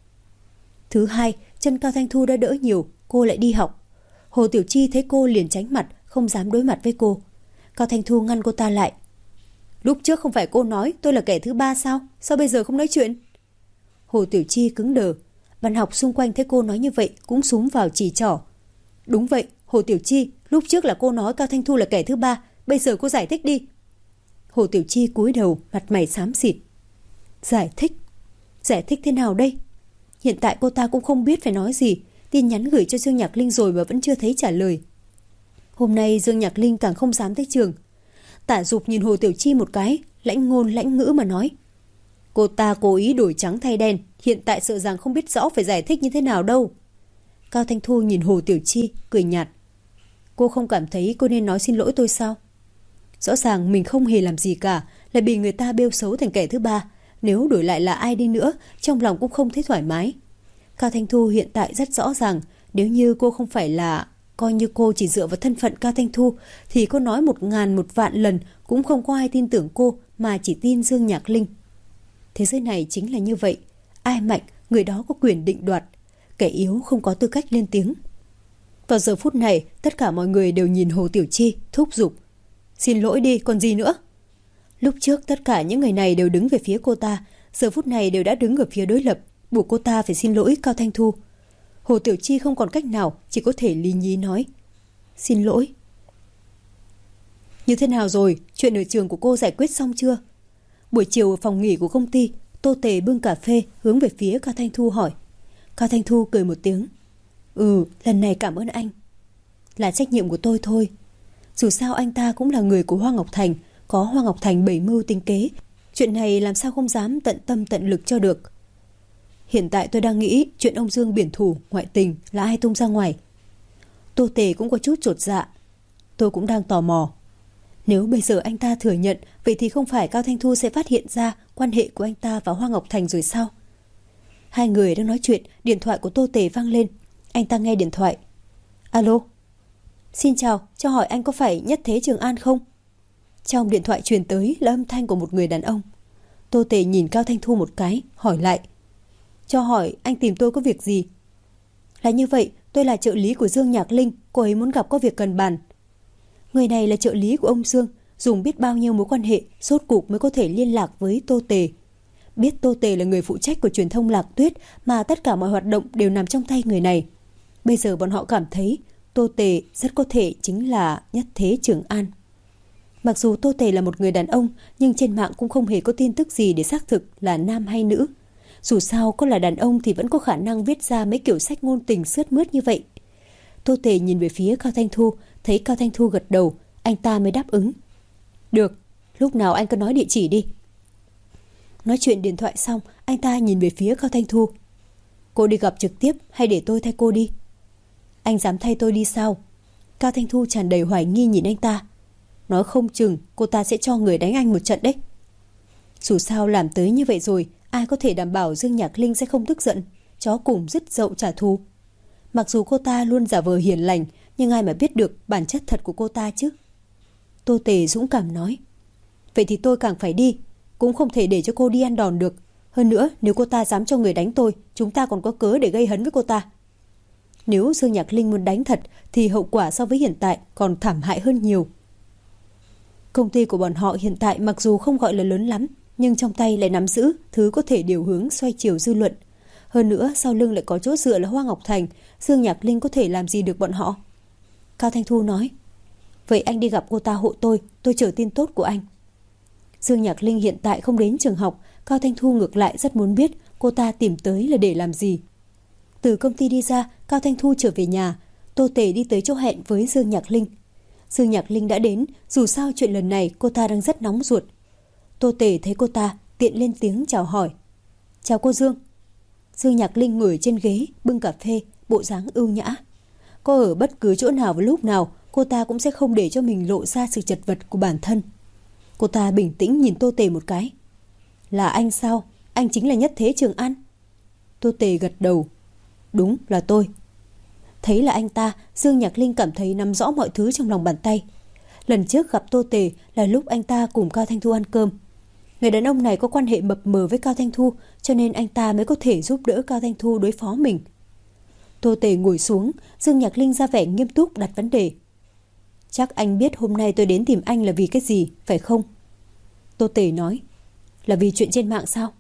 Thứ hai, chân Cao Thanh Thu đã đỡ nhiều, cô lại đi học. Hồ Tiểu Chi thấy cô liền tránh mặt, không dám đối mặt với cô. Cao Thanh Thu ngăn cô ta lại. Lúc trước không phải cô nói tôi là kẻ thứ ba sao? Sao bây giờ không nói chuyện? Hồ Tiểu Chi cứng đờ. Bạn học xung quanh thấy cô nói như vậy cũng xúm vào chỉ trỏ. Đúng vậy, Hồ Tiểu Chi, lúc trước là cô nói Cao Thanh Thu là kẻ thứ ba, bây giờ cô giải thích đi. Hồ Tiểu Chi cúi đầu, mặt mày xám xịt. Giải thích? Giải thích thế nào đây? Hiện tại cô ta cũng không biết phải nói gì. Tin nhắn gửi cho Dương Nhạc Linh rồi mà vẫn chưa thấy trả lời. Hôm nay Dương Nhạc Linh càng không dám tới trường. Tả Dục nhìn Hồ Tiểu Chi một cái, lãnh ngôn lãnh ngữ mà nói. Cô ta cố ý đổi trắng thay đen, hiện tại sợ rằng không biết rõ phải giải thích như thế nào đâu. Cao Thanh Thu nhìn Hồ Tiểu Chi, cười nhạt. Cô không cảm thấy cô nên nói xin lỗi tôi sao? Rõ ràng mình không hề làm gì cả, lại bị người ta bêu xấu thành kẻ thứ ba. Nếu đổi lại là ai đi nữa, trong lòng cũng không thấy thoải mái. Cao Thanh Thu hiện tại rất rõ ràng, nếu như cô không phải là... Coi như cô chỉ dựa vào thân phận Cao Thanh Thu, thì cô nói một ngàn một vạn lần cũng không có ai tin tưởng cô, mà chỉ tin Dương Nhạc Linh. Thế giới này chính là như vậy. Ai mạnh, người đó có quyền định đoạt. Kẻ yếu không có tư cách lên tiếng. Vào giờ phút này, tất cả mọi người đều nhìn Hồ Tiểu Chi, thúc giục. Xin lỗi đi, còn gì nữa? Lúc trước tất cả những người này đều đứng về phía cô ta, giờ phút này đều đã đứng ở phía đối lập, buộc cô ta phải xin lỗi Cao Thanh Thu. Hồ Tiểu Chi không còn cách nào, chỉ có thể lý nhí nói. Xin lỗi. Như thế nào rồi, chuyện ở trường của cô giải quyết xong chưa? Buổi chiều ở phòng nghỉ của công ty, Tô Tề bưng cà phê hướng về phía Cao Thanh Thu hỏi. Cao Thanh Thu cười một tiếng. Ừ, lần này cảm ơn anh. Là trách nhiệm của tôi thôi. Dù sao anh ta cũng là người của Hoa Ngọc Thành, có Hoa Ngọc Thành bảy mưu tính kế. Chuyện này làm sao không dám tận tâm tận lực cho được. Hiện tại tôi đang nghĩ chuyện ông Dương biển thủ, ngoại tình là ai tung ra ngoài. Tô Tề cũng có chút chột dạ. Tôi cũng đang tò mò. Nếu bây giờ anh ta thừa nhận, vậy thì không phải Cao Thanh Thu sẽ phát hiện ra quan hệ của anh ta và Hoa Ngọc Thành rồi sao? Hai người đang nói chuyện, điện thoại của Tô Tề vang lên. Anh ta nghe điện thoại. Alo. Xin chào, cho hỏi anh có phải Nhất Thế Trường An không? Trong điện thoại truyền tới là âm thanh của một người đàn ông. Tô Tề nhìn Cao Thanh Thu một cái, hỏi lại. Cho hỏi anh tìm tôi có việc gì? Là như vậy, tôi là trợ lý của Dương Nhạc Linh, cô ấy muốn gặp có việc cần bàn. Người này là trợ lý của ông Dương, dùng biết bao nhiêu mối quan hệ, rốt cuộc mới có thể liên lạc với Tô Tề. Biết Tô Tề là người phụ trách của truyền thông Lạc Tuyết, mà tất cả mọi hoạt động đều nằm trong tay người này. Bây giờ bọn họ cảm thấy Tô Tề rất có thể chính là Nhất Thế Trường An. Mặc dù Tô Tề là một người đàn ông, nhưng trên mạng cũng không hề có tin tức gì để xác thực là nam hay nữ. Dù sao có là đàn ông thì vẫn có khả năng viết ra mấy kiểu sách ngôn tình sướt mướt như vậy. Tô Tề nhìn về phía Cao Thanh Thu, thấy Cao Thanh Thu gật đầu, anh ta mới đáp ứng. Được, lúc nào anh cứ nói địa chỉ đi. Nói chuyện điện thoại xong, anh ta nhìn về phía Cao Thanh Thu. Cô đi gặp trực tiếp hay để tôi thay cô đi? Anh dám thay tôi đi sao? Cao Thanh Thu tràn đầy hoài nghi nhìn anh ta. Nói không chừng cô ta sẽ cho người đánh anh một trận đấy. Dù sao làm tới như vậy rồi, ai có thể đảm bảo Dương Nhạc Linh sẽ không tức giận, chó cùng dứt dậu trả thù. Mặc dù cô ta luôn giả vờ hiền lành, nhưng ai mà biết được bản chất thật của cô ta chứ? Tô Tề dũng cảm nói. Vậy thì tôi càng phải đi, cũng không thể để cho cô đi ăn đòn được. Hơn nữa, nếu cô ta dám cho người đánh tôi, chúng ta còn có cớ để gây hấn với cô ta. Nếu Dương Nhạc Linh muốn đánh thật, thì hậu quả so với hiện tại còn thảm hại hơn nhiều. Công ty của bọn họ hiện tại mặc dù không gọi là lớn lắm, nhưng trong tay lại nắm giữ thứ có thể điều hướng xoay chiều dư luận. Hơn nữa, sau lưng lại có chỗ dựa là Hoa Ngọc Thành, Dương Nhạc Linh có thể làm gì được bọn họ? Cao Thanh Thu nói. Vậy anh đi gặp cô ta hộ tôi, tôi chờ tin tốt của anh. Dương Nhạc Linh hiện tại không đến trường học, Cao Thanh Thu ngược lại rất muốn biết cô ta tìm tới là để làm gì. Từ công ty đi ra, Cao Thanh Thu trở về nhà, Tô Tề đi tới chỗ hẹn với Dương Nhạc Linh. Dương Nhạc Linh đã đến, dù sao chuyện lần này cô ta đang rất nóng ruột. Tô Tề thấy cô ta, tiện lên tiếng chào hỏi. Chào cô Dương. Dương Nhạc Linh ngồi trên ghế, bưng cà phê, bộ dáng ưu nhã. Có ở bất cứ chỗ nào và lúc nào, cô ta cũng sẽ không để cho mình lộ ra sự chật vật của bản thân. Cô ta bình tĩnh nhìn Tô Tề một cái. Là anh sao? Anh chính là Nhất Thế Trường An. Tô Tề gật đầu. Đúng là tôi. Thấy là anh ta, Dương Nhạc Linh cảm thấy nắm rõ mọi thứ trong lòng bàn tay. Lần trước gặp Tô Tề là lúc anh ta cùng Cao Thanh Thu ăn cơm. Người đàn ông này có quan hệ mập mờ với Cao Thanh Thu, cho nên anh ta mới có thể giúp đỡ Cao Thanh Thu đối phó mình. Tô Tề ngồi xuống, Dương Nhạc Linh ra vẻ nghiêm túc đặt vấn đề. Chắc anh biết hôm nay tôi đến tìm anh là vì cái gì, phải không? Tô Tề nói. Là vì chuyện trên mạng sao?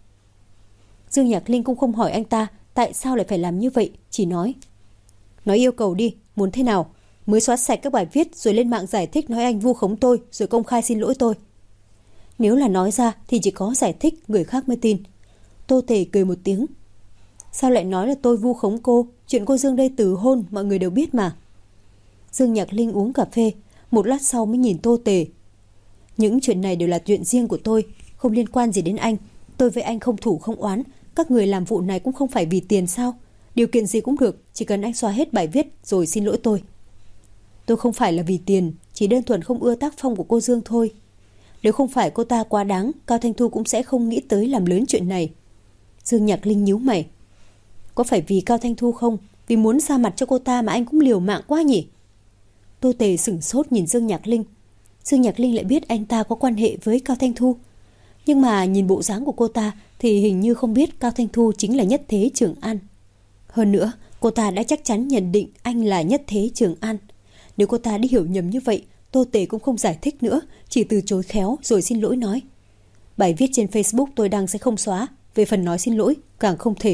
Dương Nhạc Linh cũng không hỏi anh ta tại sao lại phải làm như vậy, chỉ nói. Nói yêu cầu đi, muốn thế nào? Mới xóa sạch các bài viết rồi lên mạng giải thích nói anh vu khống tôi rồi công khai xin lỗi tôi. Nếu là nói ra thì chỉ có giải thích người khác mới tin. Tô Tề cười một tiếng. Sao lại nói là tôi vu khống cô? Chuyện cô Dương đây từ hôn mọi người đều biết mà. Dương Nhạc Linh uống cà phê, một lát sau mới nhìn Tô Tề. Những chuyện này đều là chuyện riêng của tôi, không liên quan gì đến anh. Tôi với anh không thủ không oán, các người làm vụ này cũng không phải vì tiền sao? Điều kiện gì cũng được, chỉ cần anh xóa hết bài viết rồi xin lỗi tôi. Tôi không phải là vì tiền, chỉ đơn thuần không ưa tác phong của cô Dương thôi. Nếu không phải cô ta quá đáng, Cao Thanh Thu cũng sẽ không nghĩ tới làm lớn chuyện này. Dương Nhạc Linh nhíu mày. Có phải vì Cao Thanh Thu không? Vì muốn ra mặt cho cô ta mà anh cũng liều mạng quá nhỉ? Tô Tề sửng sốt nhìn Dương Nhạc Linh. Dương Nhạc Linh lại biết anh ta có quan hệ với Cao Thanh Thu. Nhưng mà nhìn bộ dáng của cô ta thì hình như không biết Cao Thanh Thu chính là Nhất Thế Trường An. Hơn nữa, cô ta đã chắc chắn nhận định anh là Nhất Thế Trường An. Nếu cô ta đi hiểu nhầm như vậy, Tô Tề cũng không giải thích nữa, chỉ từ chối khéo rồi xin lỗi nói. Bài viết trên Facebook tôi đăng sẽ không xóa, về phần nói xin lỗi, càng không thể.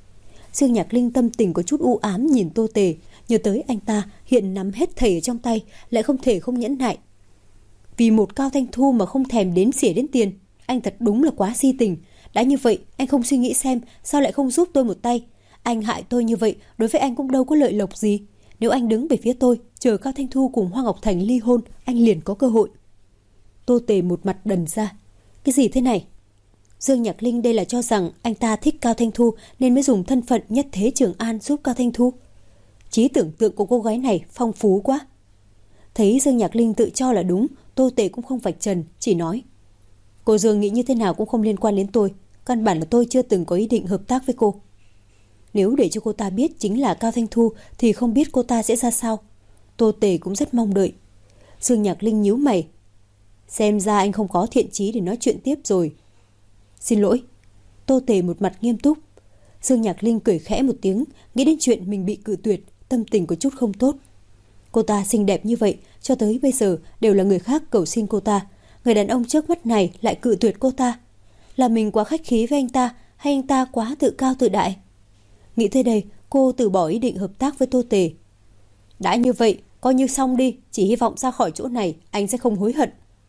Dương Nhạc Linh tâm tình có chút u ám nhìn Tô Tề, nhớ tới anh ta hiện nắm hết thảy ở trong tay, lại không thể không nhẫn nại. Vì một Cao Thanh Thu mà không thèm đến xỉa đến tiền, Anh thật đúng là quá si tình. Đã như vậy, anh không suy nghĩ xem sao lại không giúp tôi một tay. Anh hại tôi như vậy, đối với anh cũng đâu có lợi lộc gì. Nếu anh đứng về phía tôi, chờ Cao Thanh Thu cùng Hoa Ngọc Thành ly hôn, anh liền có cơ hội. Tô Tề một mặt đần ra. Cái gì thế này? Dương Nhạc Linh đây là cho rằng anh ta thích Cao Thanh Thu nên mới dùng thân phận nhất thế Trường An giúp Cao Thanh Thu. Trí tưởng tượng của cô gái này phong phú quá. Thấy Dương Nhạc Linh tự cho là đúng, Tô Tề cũng không vạch trần, chỉ nói: Cô Dương nghĩ như thế nào cũng không liên quan đến tôi. Căn bản là tôi chưa từng có ý định hợp tác với cô. Nếu để cho cô ta biết chính là Cao Thanh Thu thì không biết cô ta sẽ ra sao. Tô Tề cũng rất mong đợi. Dương Nhạc Linh nhíu mày. Xem ra anh không có thiện chí để nói chuyện tiếp rồi. Xin lỗi. Tô Tề một mặt nghiêm túc. Dương Nhạc Linh cười khẽ một tiếng, nghĩ đến chuyện mình bị cự tuyệt, tâm tình có chút không tốt. Cô ta xinh đẹp như vậy, cho tới bây giờ đều là người khác cầu xin cô ta. Người đàn ông trước mắt này lại cự tuyệt cô ta. Là mình quá khách khí với anh ta, hay anh ta quá tự cao tự đại? Nghĩ tới đây, cô từ bỏ ý định hợp tác với Tô Tề. Đã như vậy, coi như xong đi, chỉ hy vọng ra khỏi chỗ này anh sẽ không hối hận.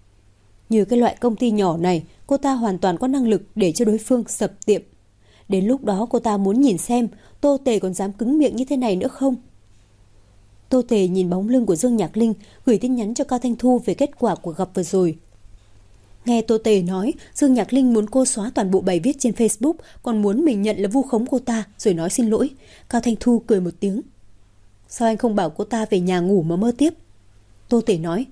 Như cái loại công ty nhỏ này, cô ta hoàn toàn có năng lực để cho đối phương sập tiệm. Đến lúc đó cô ta muốn nhìn xem Tô Tề còn dám cứng miệng như thế này nữa không. Tô Tề nhìn bóng lưng của Dương Nhạc Linh, gửi tin nhắn cho Cao Thanh Thu về kết quả cuộc gặp vừa rồi. Nghe Tô Tề nói Dương Nhạc Linh muốn cô xóa toàn bộ bài viết trên Facebook, còn muốn mình nhận là vu khống cô ta rồi nói xin lỗi. Cao Thanh Thu cười một tiếng. Sao anh không bảo cô ta về nhà ngủ mà mơ tiếp? Tô Tề nói.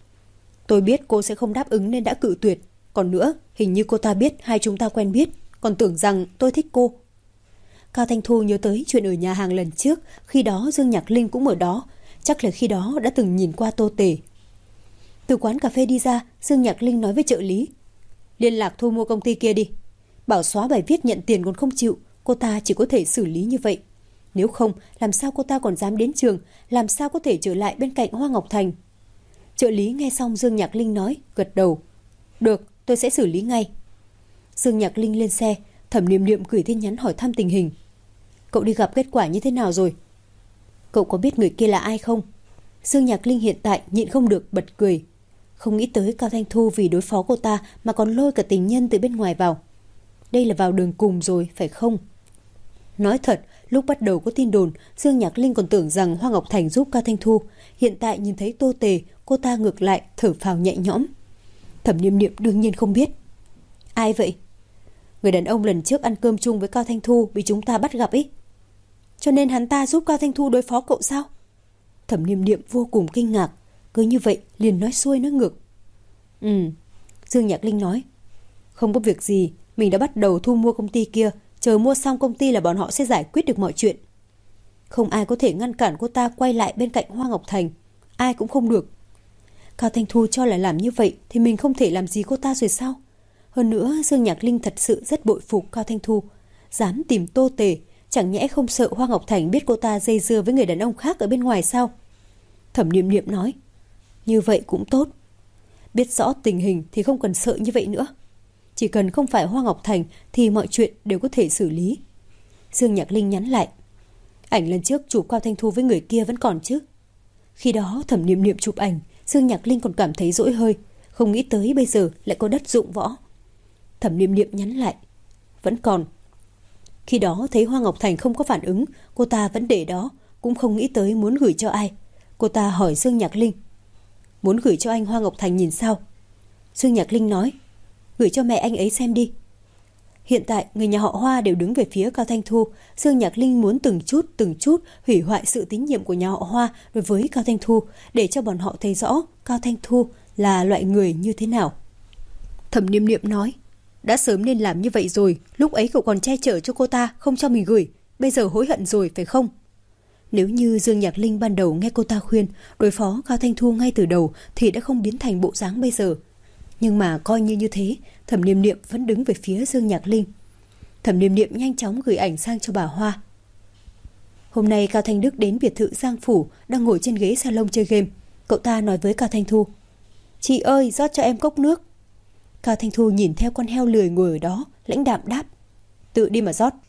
Tôi biết cô sẽ không đáp ứng nên đã cự tuyệt. Còn nữa, hình như cô ta biết hai chúng ta quen biết, còn tưởng rằng tôi thích cô. Cao Thanh Thu nhớ tới chuyện ở nhà hàng lần trước, khi đó Dương Nhạc Linh cũng ở đó, chắc là khi đó đã từng nhìn qua Tô Tề. Từ quán cà phê đi ra, Dương Nhạc Linh nói với trợ lý. Liên lạc thu mua công ty kia đi. Bảo xóa bài viết nhận tiền còn không chịu, cô ta chỉ có thể xử lý như vậy. Nếu không, làm sao cô ta còn dám đến trường, làm sao có thể trở lại bên cạnh Hoa Ngọc Thành. Trợ lý nghe xong Dương Nhạc Linh nói, gật đầu. Được, tôi sẽ xử lý ngay. Dương Nhạc Linh lên xe, Thẩm Niệm Niệm gửi tin nhắn hỏi thăm tình hình. Cậu đi gặp kết quả như thế nào rồi? Cậu có biết người kia là ai không? Dương Nhạc Linh hiện tại nhịn không được bật cười. Không nghĩ tới Cao Thanh Thu vì đối phó cô ta mà còn lôi cả tình nhân từ bên ngoài vào. Đây là vào đường cùng rồi, phải không? Nói thật, lúc bắt đầu có tin đồn, Dương Nhạc Linh còn tưởng rằng Hoa Ngọc Thành giúp Cao Thanh Thu. Hiện tại nhìn thấy Tô Tề, cô ta ngược lại thở phào nhẹ nhõm. Thẩm Niệm Niệm đương nhiên không biết. Ai vậy? Người đàn ông lần trước ăn cơm chung với Cao Thanh Thu bị chúng ta bắt gặp ý. Cho nên hắn ta giúp Cao Thanh Thu đối phó cậu sao? Thẩm Niệm Niệm vô cùng kinh ngạc. Cứ như vậy liền nói xuôi nói ngược. Ừ, Dương Nhạc Linh nói. Không có việc gì, mình đã bắt đầu thu mua công ty kia, chờ mua xong công ty là bọn họ sẽ giải quyết được mọi chuyện. Không ai có thể ngăn cản cô ta quay lại bên cạnh Hoa Ngọc Thành. Ai cũng không được. Cao Thanh Thu cho là làm như vậy thì mình không thể làm gì cô ta rồi sao? Hơn nữa Dương Nhạc Linh thật sự rất bội phục Cao Thanh Thu. Dám tìm Tô Tề, chẳng nhẽ không sợ Hoa Ngọc Thành biết cô ta dây dưa với người đàn ông khác ở bên ngoài sao? Thẩm Niệm Niệm nói. Như vậy cũng tốt. Biết rõ tình hình thì không cần sợ như vậy nữa. Chỉ cần không phải Hoa Ngọc Thành thì mọi chuyện đều có thể xử lý. Dương Nhạc Linh nhắn lại. Ảnh lần trước chụp Cao Thanh Thu với người kia vẫn còn chứ? Khi đó Thẩm Niệm Niệm chụp ảnh, Dương Nhạc Linh còn cảm thấy dỗi hơi, không nghĩ tới bây giờ lại có đất dụng võ. Thẩm Niệm Niệm nhắn lại. Vẫn còn. Khi đó thấy Hoa Ngọc Thành không có phản ứng, cô ta vẫn để đó, cũng không nghĩ tới muốn gửi cho ai. Cô ta hỏi Dương Nhạc Linh. Muốn gửi cho anh Hoa Ngọc Thành nhìn sao? Dương Nhạc Linh nói. Gửi cho mẹ anh ấy xem đi. Hiện tại người nhà họ Hoa đều đứng về phía Cao Thanh Thu. Dương Nhạc Linh muốn từng chút từng chút hủy hoại sự tín nhiệm của nhà họ Hoa đối với Cao Thanh Thu, để cho bọn họ thấy rõ Cao Thanh Thu là loại người như thế nào. Thẩm Niệm Niệm nói. Đã sớm nên làm như vậy rồi, lúc ấy cậu còn che chở cho cô ta, không cho mình gửi. Bây giờ hối hận rồi phải không? Nếu như Dương Nhạc Linh ban đầu nghe cô ta khuyên đối phó Cao Thanh Thu ngay từ đầu thì đã không biến thành bộ dáng bây giờ. Nhưng mà coi như như thế, Thẩm Niệm Niệm vẫn đứng về phía Dương Nhạc Linh. Thẩm Niệm Niệm nhanh chóng gửi ảnh sang cho bà Hoa. Hôm nay Cao Thanh Đức đến biệt thự Giang Phủ, đang ngồi trên ghế salon chơi game. Cậu ta nói với Cao Thanh Thu. Chị ơi, rót cho em cốc nước. Cao Thanh Thu nhìn theo con heo lười ngồi ở đó, lãnh đạm đáp. Tự đi mà rót.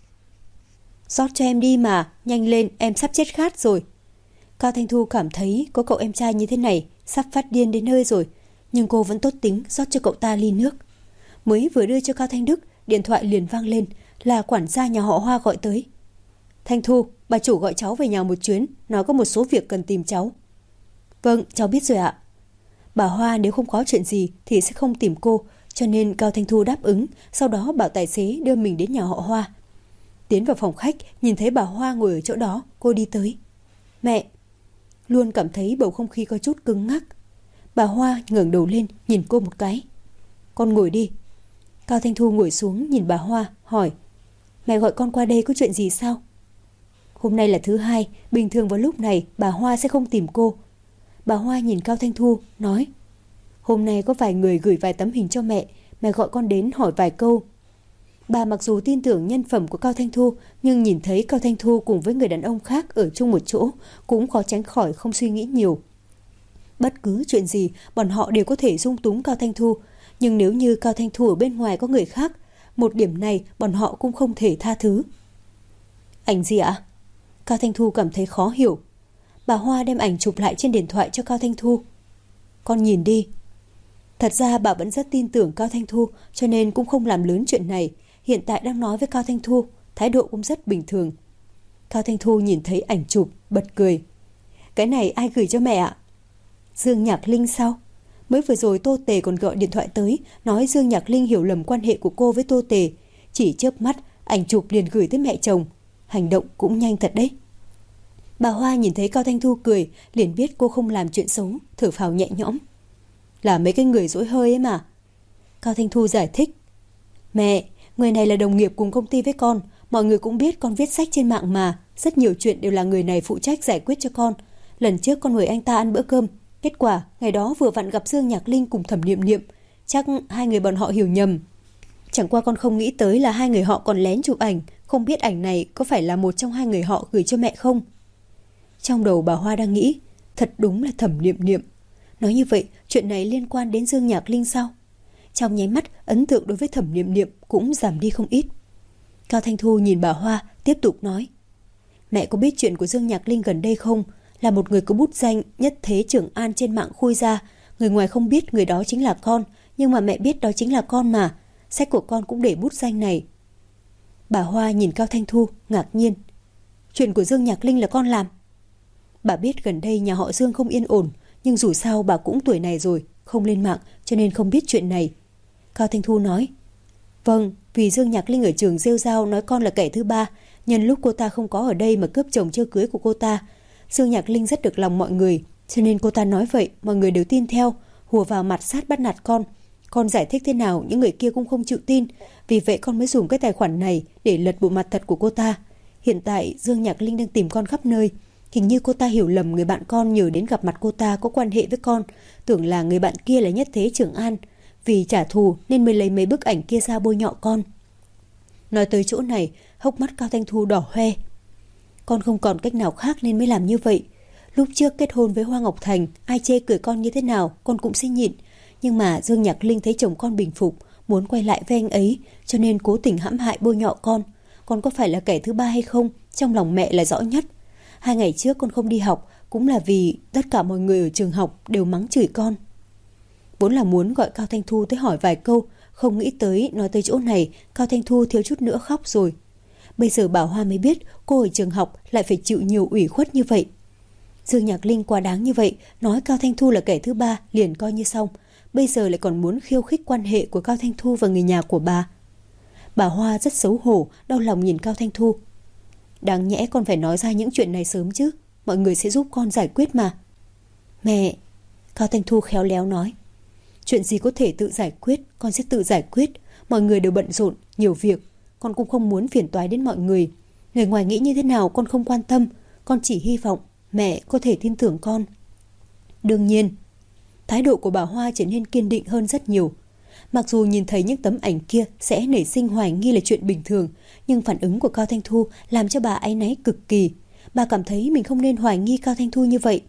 Rót cho em đi mà, nhanh lên, em sắp chết khát rồi. Cao Thanh Thu cảm thấy có cậu em trai như thế này, sắp phát điên đến nơi rồi. Nhưng cô vẫn tốt tính rót cho cậu ta ly nước. Mới vừa đưa cho Cao Thanh Đức, điện thoại liền vang lên, là quản gia nhà họ Hoa gọi tới. Thanh Thu, bà chủ gọi cháu về nhà một chuyến, nói có một số việc cần tìm cháu. Vâng, cháu biết rồi ạ. Bà Hoa nếu không có chuyện gì thì sẽ không tìm cô, cho nên Cao Thanh Thu đáp ứng, sau đó bảo tài xế đưa mình đến nhà họ Hoa. Tiến vào phòng khách, nhìn thấy bà Hoa ngồi ở chỗ đó, cô đi tới. Mẹ! Luôn cảm thấy bầu không khí có chút cứng ngắc. Bà Hoa ngẩng đầu lên, nhìn cô một cái. Con ngồi đi. Cao Thanh Thu ngồi xuống nhìn bà Hoa, hỏi. Mẹ gọi con qua đây có chuyện gì sao? Hôm nay là thứ hai, bình thường vào lúc này bà Hoa sẽ không tìm cô. Bà Hoa nhìn Cao Thanh Thu, nói. Hôm nay có vài người gửi vài tấm hình cho mẹ, mẹ gọi con đến hỏi vài câu. Bà mặc dù tin tưởng nhân phẩm của Cao Thanh Thu, nhưng nhìn thấy Cao Thanh Thu cùng với người đàn ông khác ở chung một chỗ, cũng khó tránh khỏi không suy nghĩ nhiều. Bất cứ chuyện gì, bọn họ đều có thể dung túng Cao Thanh Thu, nhưng nếu như Cao Thanh Thu ở bên ngoài có người khác, một điểm này bọn họ cũng không thể tha thứ. Ảnh gì ạ? Cao Thanh Thu cảm thấy khó hiểu. Bà Hoa đem ảnh chụp lại trên điện thoại cho Cao Thanh Thu. Con nhìn đi. Thật ra bà vẫn rất tin tưởng Cao Thanh Thu, cho nên cũng không làm lớn chuyện này. Hiện tại đang nói với Cao Thanh Thu, thái độ cũng rất bình thường. Cao Thanh Thu nhìn thấy ảnh chụp, bật cười. Cái này ai gửi cho mẹ ạ? Dương Nhạc Linh sao? Mới vừa rồi Tô Tề còn gọi điện thoại tới, nói Dương Nhạc Linh hiểu lầm quan hệ của cô với Tô Tề. Chỉ chớp mắt, ảnh chụp liền gửi tới mẹ chồng. Hành động cũng nhanh thật đấy. Bà Hoa nhìn thấy Cao Thanh Thu cười, liền biết cô không làm chuyện xấu, thở phào nhẹ nhõm. Là mấy cái người dỗi hơi ấy mà. Cao Thanh Thu giải thích. Mẹ, người này là đồng nghiệp cùng công ty với con. Mọi người cũng biết con viết sách trên mạng mà. Rất nhiều chuyện đều là người này phụ trách giải quyết cho con. Lần trước con mời anh ta ăn bữa cơm. Kết quả, ngày đó vừa vặn gặp Dương Nhạc Linh cùng Thẩm Niệm Niệm. Chắc hai người bọn họ hiểu nhầm. Chẳng qua con không nghĩ tới là hai người họ còn lén chụp ảnh. Không biết ảnh này có phải là một trong hai người họ gửi cho mẹ không? Trong đầu bà Hoa đang nghĩ, thật đúng là Thẩm Niệm Niệm. Nói như vậy, chuyện này liên quan đến Dương Nhạc Linh sao? Trong nháy mắt, ấn tượng đối với Thẩm Niệm Niệm cũng giảm đi không ít. Cao Thanh Thu nhìn bà Hoa, tiếp tục nói. Mẹ có biết chuyện của Dương Nhạc Linh gần đây không? Là một người có bút danh Nhất Thế Trưởng An trên mạng khui ra. Người ngoài không biết người đó chính là con, nhưng mà mẹ biết đó chính là con mà. Sách của con cũng để bút danh này. Bà Hoa nhìn Cao Thanh Thu, ngạc nhiên. Chuyện của Dương Nhạc Linh là con làm? Bà biết gần đây nhà họ Dương không yên ổn, nhưng dù sao bà cũng tuổi này rồi, không lên mạng cho nên không biết chuyện này. Cao Thanh Thu nói. Vâng, vì Dương Nhạc Linh ở trường rêu rao nói con là kẻ thứ ba, nhân lúc cô ta không có ở đây mà cướp chồng chưa cưới của cô ta. Dương Nhạc Linh rất được lòng mọi người, cho nên cô ta nói vậy, mọi người đều tin theo, hùa vào mặt sát bắt nạt con. Con giải thích thế nào những người kia cũng không chịu tin, vì vậy con mới dùng cái tài khoản này để lật bộ mặt thật của cô ta. Hiện tại Dương Nhạc Linh đang tìm con khắp nơi. Hình như cô ta hiểu lầm người bạn con nhờ đến gặp mặt cô ta có quan hệ với con, tưởng là người bạn kia là Nhất Thế Trưởng An. Vì trả thù nên mới lấy mấy bức ảnh kia ra bôi nhọ con. Nói tới chỗ này, hốc mắt Cao Thanh Thu đỏ hoe. Con không còn cách nào khác nên mới làm như vậy. Lúc trước kết hôn với Hoa Ngọc Thành, ai chê cười con như thế nào con cũng sẽ nhịn. Nhưng mà Dương Nhạc Linh thấy chồng con bình phục, muốn quay lại với anh ấy, cho nên cố tình hãm hại bôi nhọ con. Con có phải là kẻ thứ ba hay không, trong lòng mẹ là rõ nhất. Hai ngày trước con không đi học cũng là vì tất cả mọi người ở trường học đều mắng chửi con. Vốn là muốn gọi Cao Thanh Thu tới hỏi vài câu, không nghĩ tới nói tới chỗ này Cao Thanh Thu thiếu chút nữa khóc rồi. Bây giờ Bảo Hoa mới biết cô ở trường học lại phải chịu nhiều ủy khuất như vậy. Dương Nhạc Linh quá đáng như vậy, nói Cao Thanh Thu là kẻ thứ ba liền coi như xong, bây giờ lại còn muốn khiêu khích quan hệ của Cao Thanh Thu và người nhà của bà. Bà Hoa rất xấu hổ, đau lòng nhìn Cao Thanh Thu. Đáng nhẽ con phải nói ra những chuyện này sớm chứ, mọi người sẽ giúp con giải quyết mà. Mẹ, Cao Thanh Thu khéo léo nói. Chuyện gì có thể tự giải quyết, con sẽ tự giải quyết. Mọi người đều bận rộn, nhiều việc. Con cũng không muốn phiền toái đến mọi người. Người ngoài nghĩ như thế nào con không quan tâm. Con chỉ hy vọng mẹ có thể tin tưởng con. Đương nhiên, thái độ của bà Hoa trở nên kiên định hơn rất nhiều. Mặc dù nhìn thấy những tấm ảnh kia sẽ nảy sinh hoài nghi là chuyện bình thường, nhưng phản ứng của Cao Thanh Thu làm cho bà áy náy cực kỳ. Bà cảm thấy mình không nên hoài nghi Cao Thanh Thu như vậy.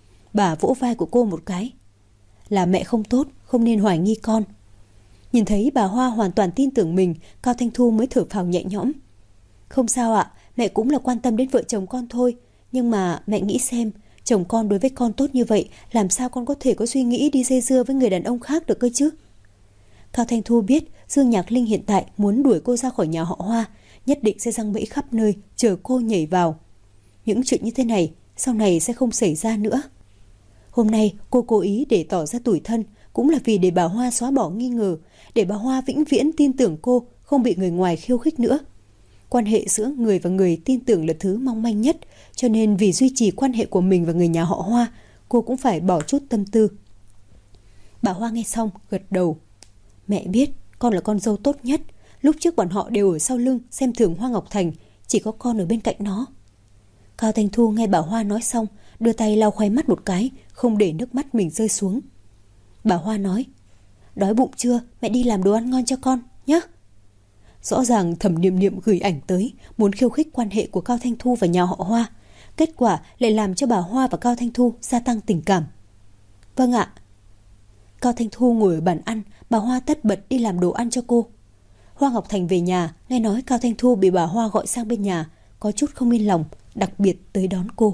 Bà vỗ vai của cô một cái. Là mẹ không tốt, không nên hoài nghi con. Nhìn thấy bà Hoa hoàn toàn tin tưởng mình, Cao Thanh Thu mới thở phào nhẹ nhõm. Không sao ạ, mẹ cũng là quan tâm đến vợ chồng con thôi. Nhưng mà mẹ nghĩ xem, chồng con đối với con tốt như vậy, làm sao con có thể có suy nghĩ đi dây dưa với người đàn ông khác được cơ chứ? Cao Thanh Thu biết Dương Nhạc Linh hiện tại muốn đuổi cô ra khỏi nhà họ Hoa, nhất định sẽ giăng bẫy khắp nơi chờ cô nhảy vào. Những chuyện như thế này sau này sẽ không xảy ra nữa. Hôm nay cô cố ý để tỏ ra tủi thân, cũng là vì để bà Hoa xóa bỏ nghi ngờ, để bà Hoa vĩnh viễn tin tưởng cô, không bị người ngoài khiêu khích nữa. Quan hệ giữa người và người tin tưởng là thứ mong manh nhất, cho nên vì duy trì quan hệ của mình và người nhà họ Hoa, cô cũng phải bỏ chút tâm tư. Bà Hoa nghe xong gật đầu. Mẹ biết con là con dâu tốt nhất. Lúc trước bọn họ đều ở sau lưng xem thường Hoa Ngọc Thành, chỉ có con ở bên cạnh nó. Cao Thanh Thu nghe bà Hoa nói xong, đưa tay lau khóe mắt một cái, không để nước mắt mình rơi xuống. Bà Hoa nói, đói bụng chưa, mẹ đi làm đồ ăn ngon cho con nhé. Rõ ràng Thẩm Niệm Niệm gửi ảnh tới, muốn khiêu khích quan hệ của Cao Thanh Thu và nhà họ Hoa. Kết quả lại làm cho bà Hoa và Cao Thanh Thu gia tăng tình cảm. Vâng ạ. Cao Thanh Thu ngồi ở bàn ăn, bà Hoa tất bật đi làm đồ ăn cho cô. Hoa Ngọc Thành về nhà, nghe nói Cao Thanh Thu bị bà Hoa gọi sang bên nhà, có chút không yên lòng, đặc biệt tới đón cô.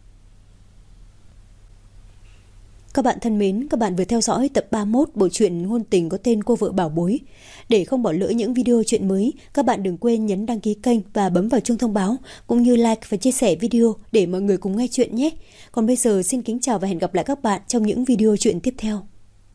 Các bạn thân mến, các bạn vừa theo dõi tập ba mươi mốt bộ truyện ngôn tình có tên Cô Vợ Bảo Bối. Để không bỏ lỡ những video truyện mới, các bạn đừng quên nhấn đăng ký kênh và bấm vào chuông thông báo, cũng như like và chia sẻ video để mọi người cùng nghe chuyện nhé. Còn bây giờ xin kính chào và hẹn gặp lại các bạn trong những video truyện tiếp theo.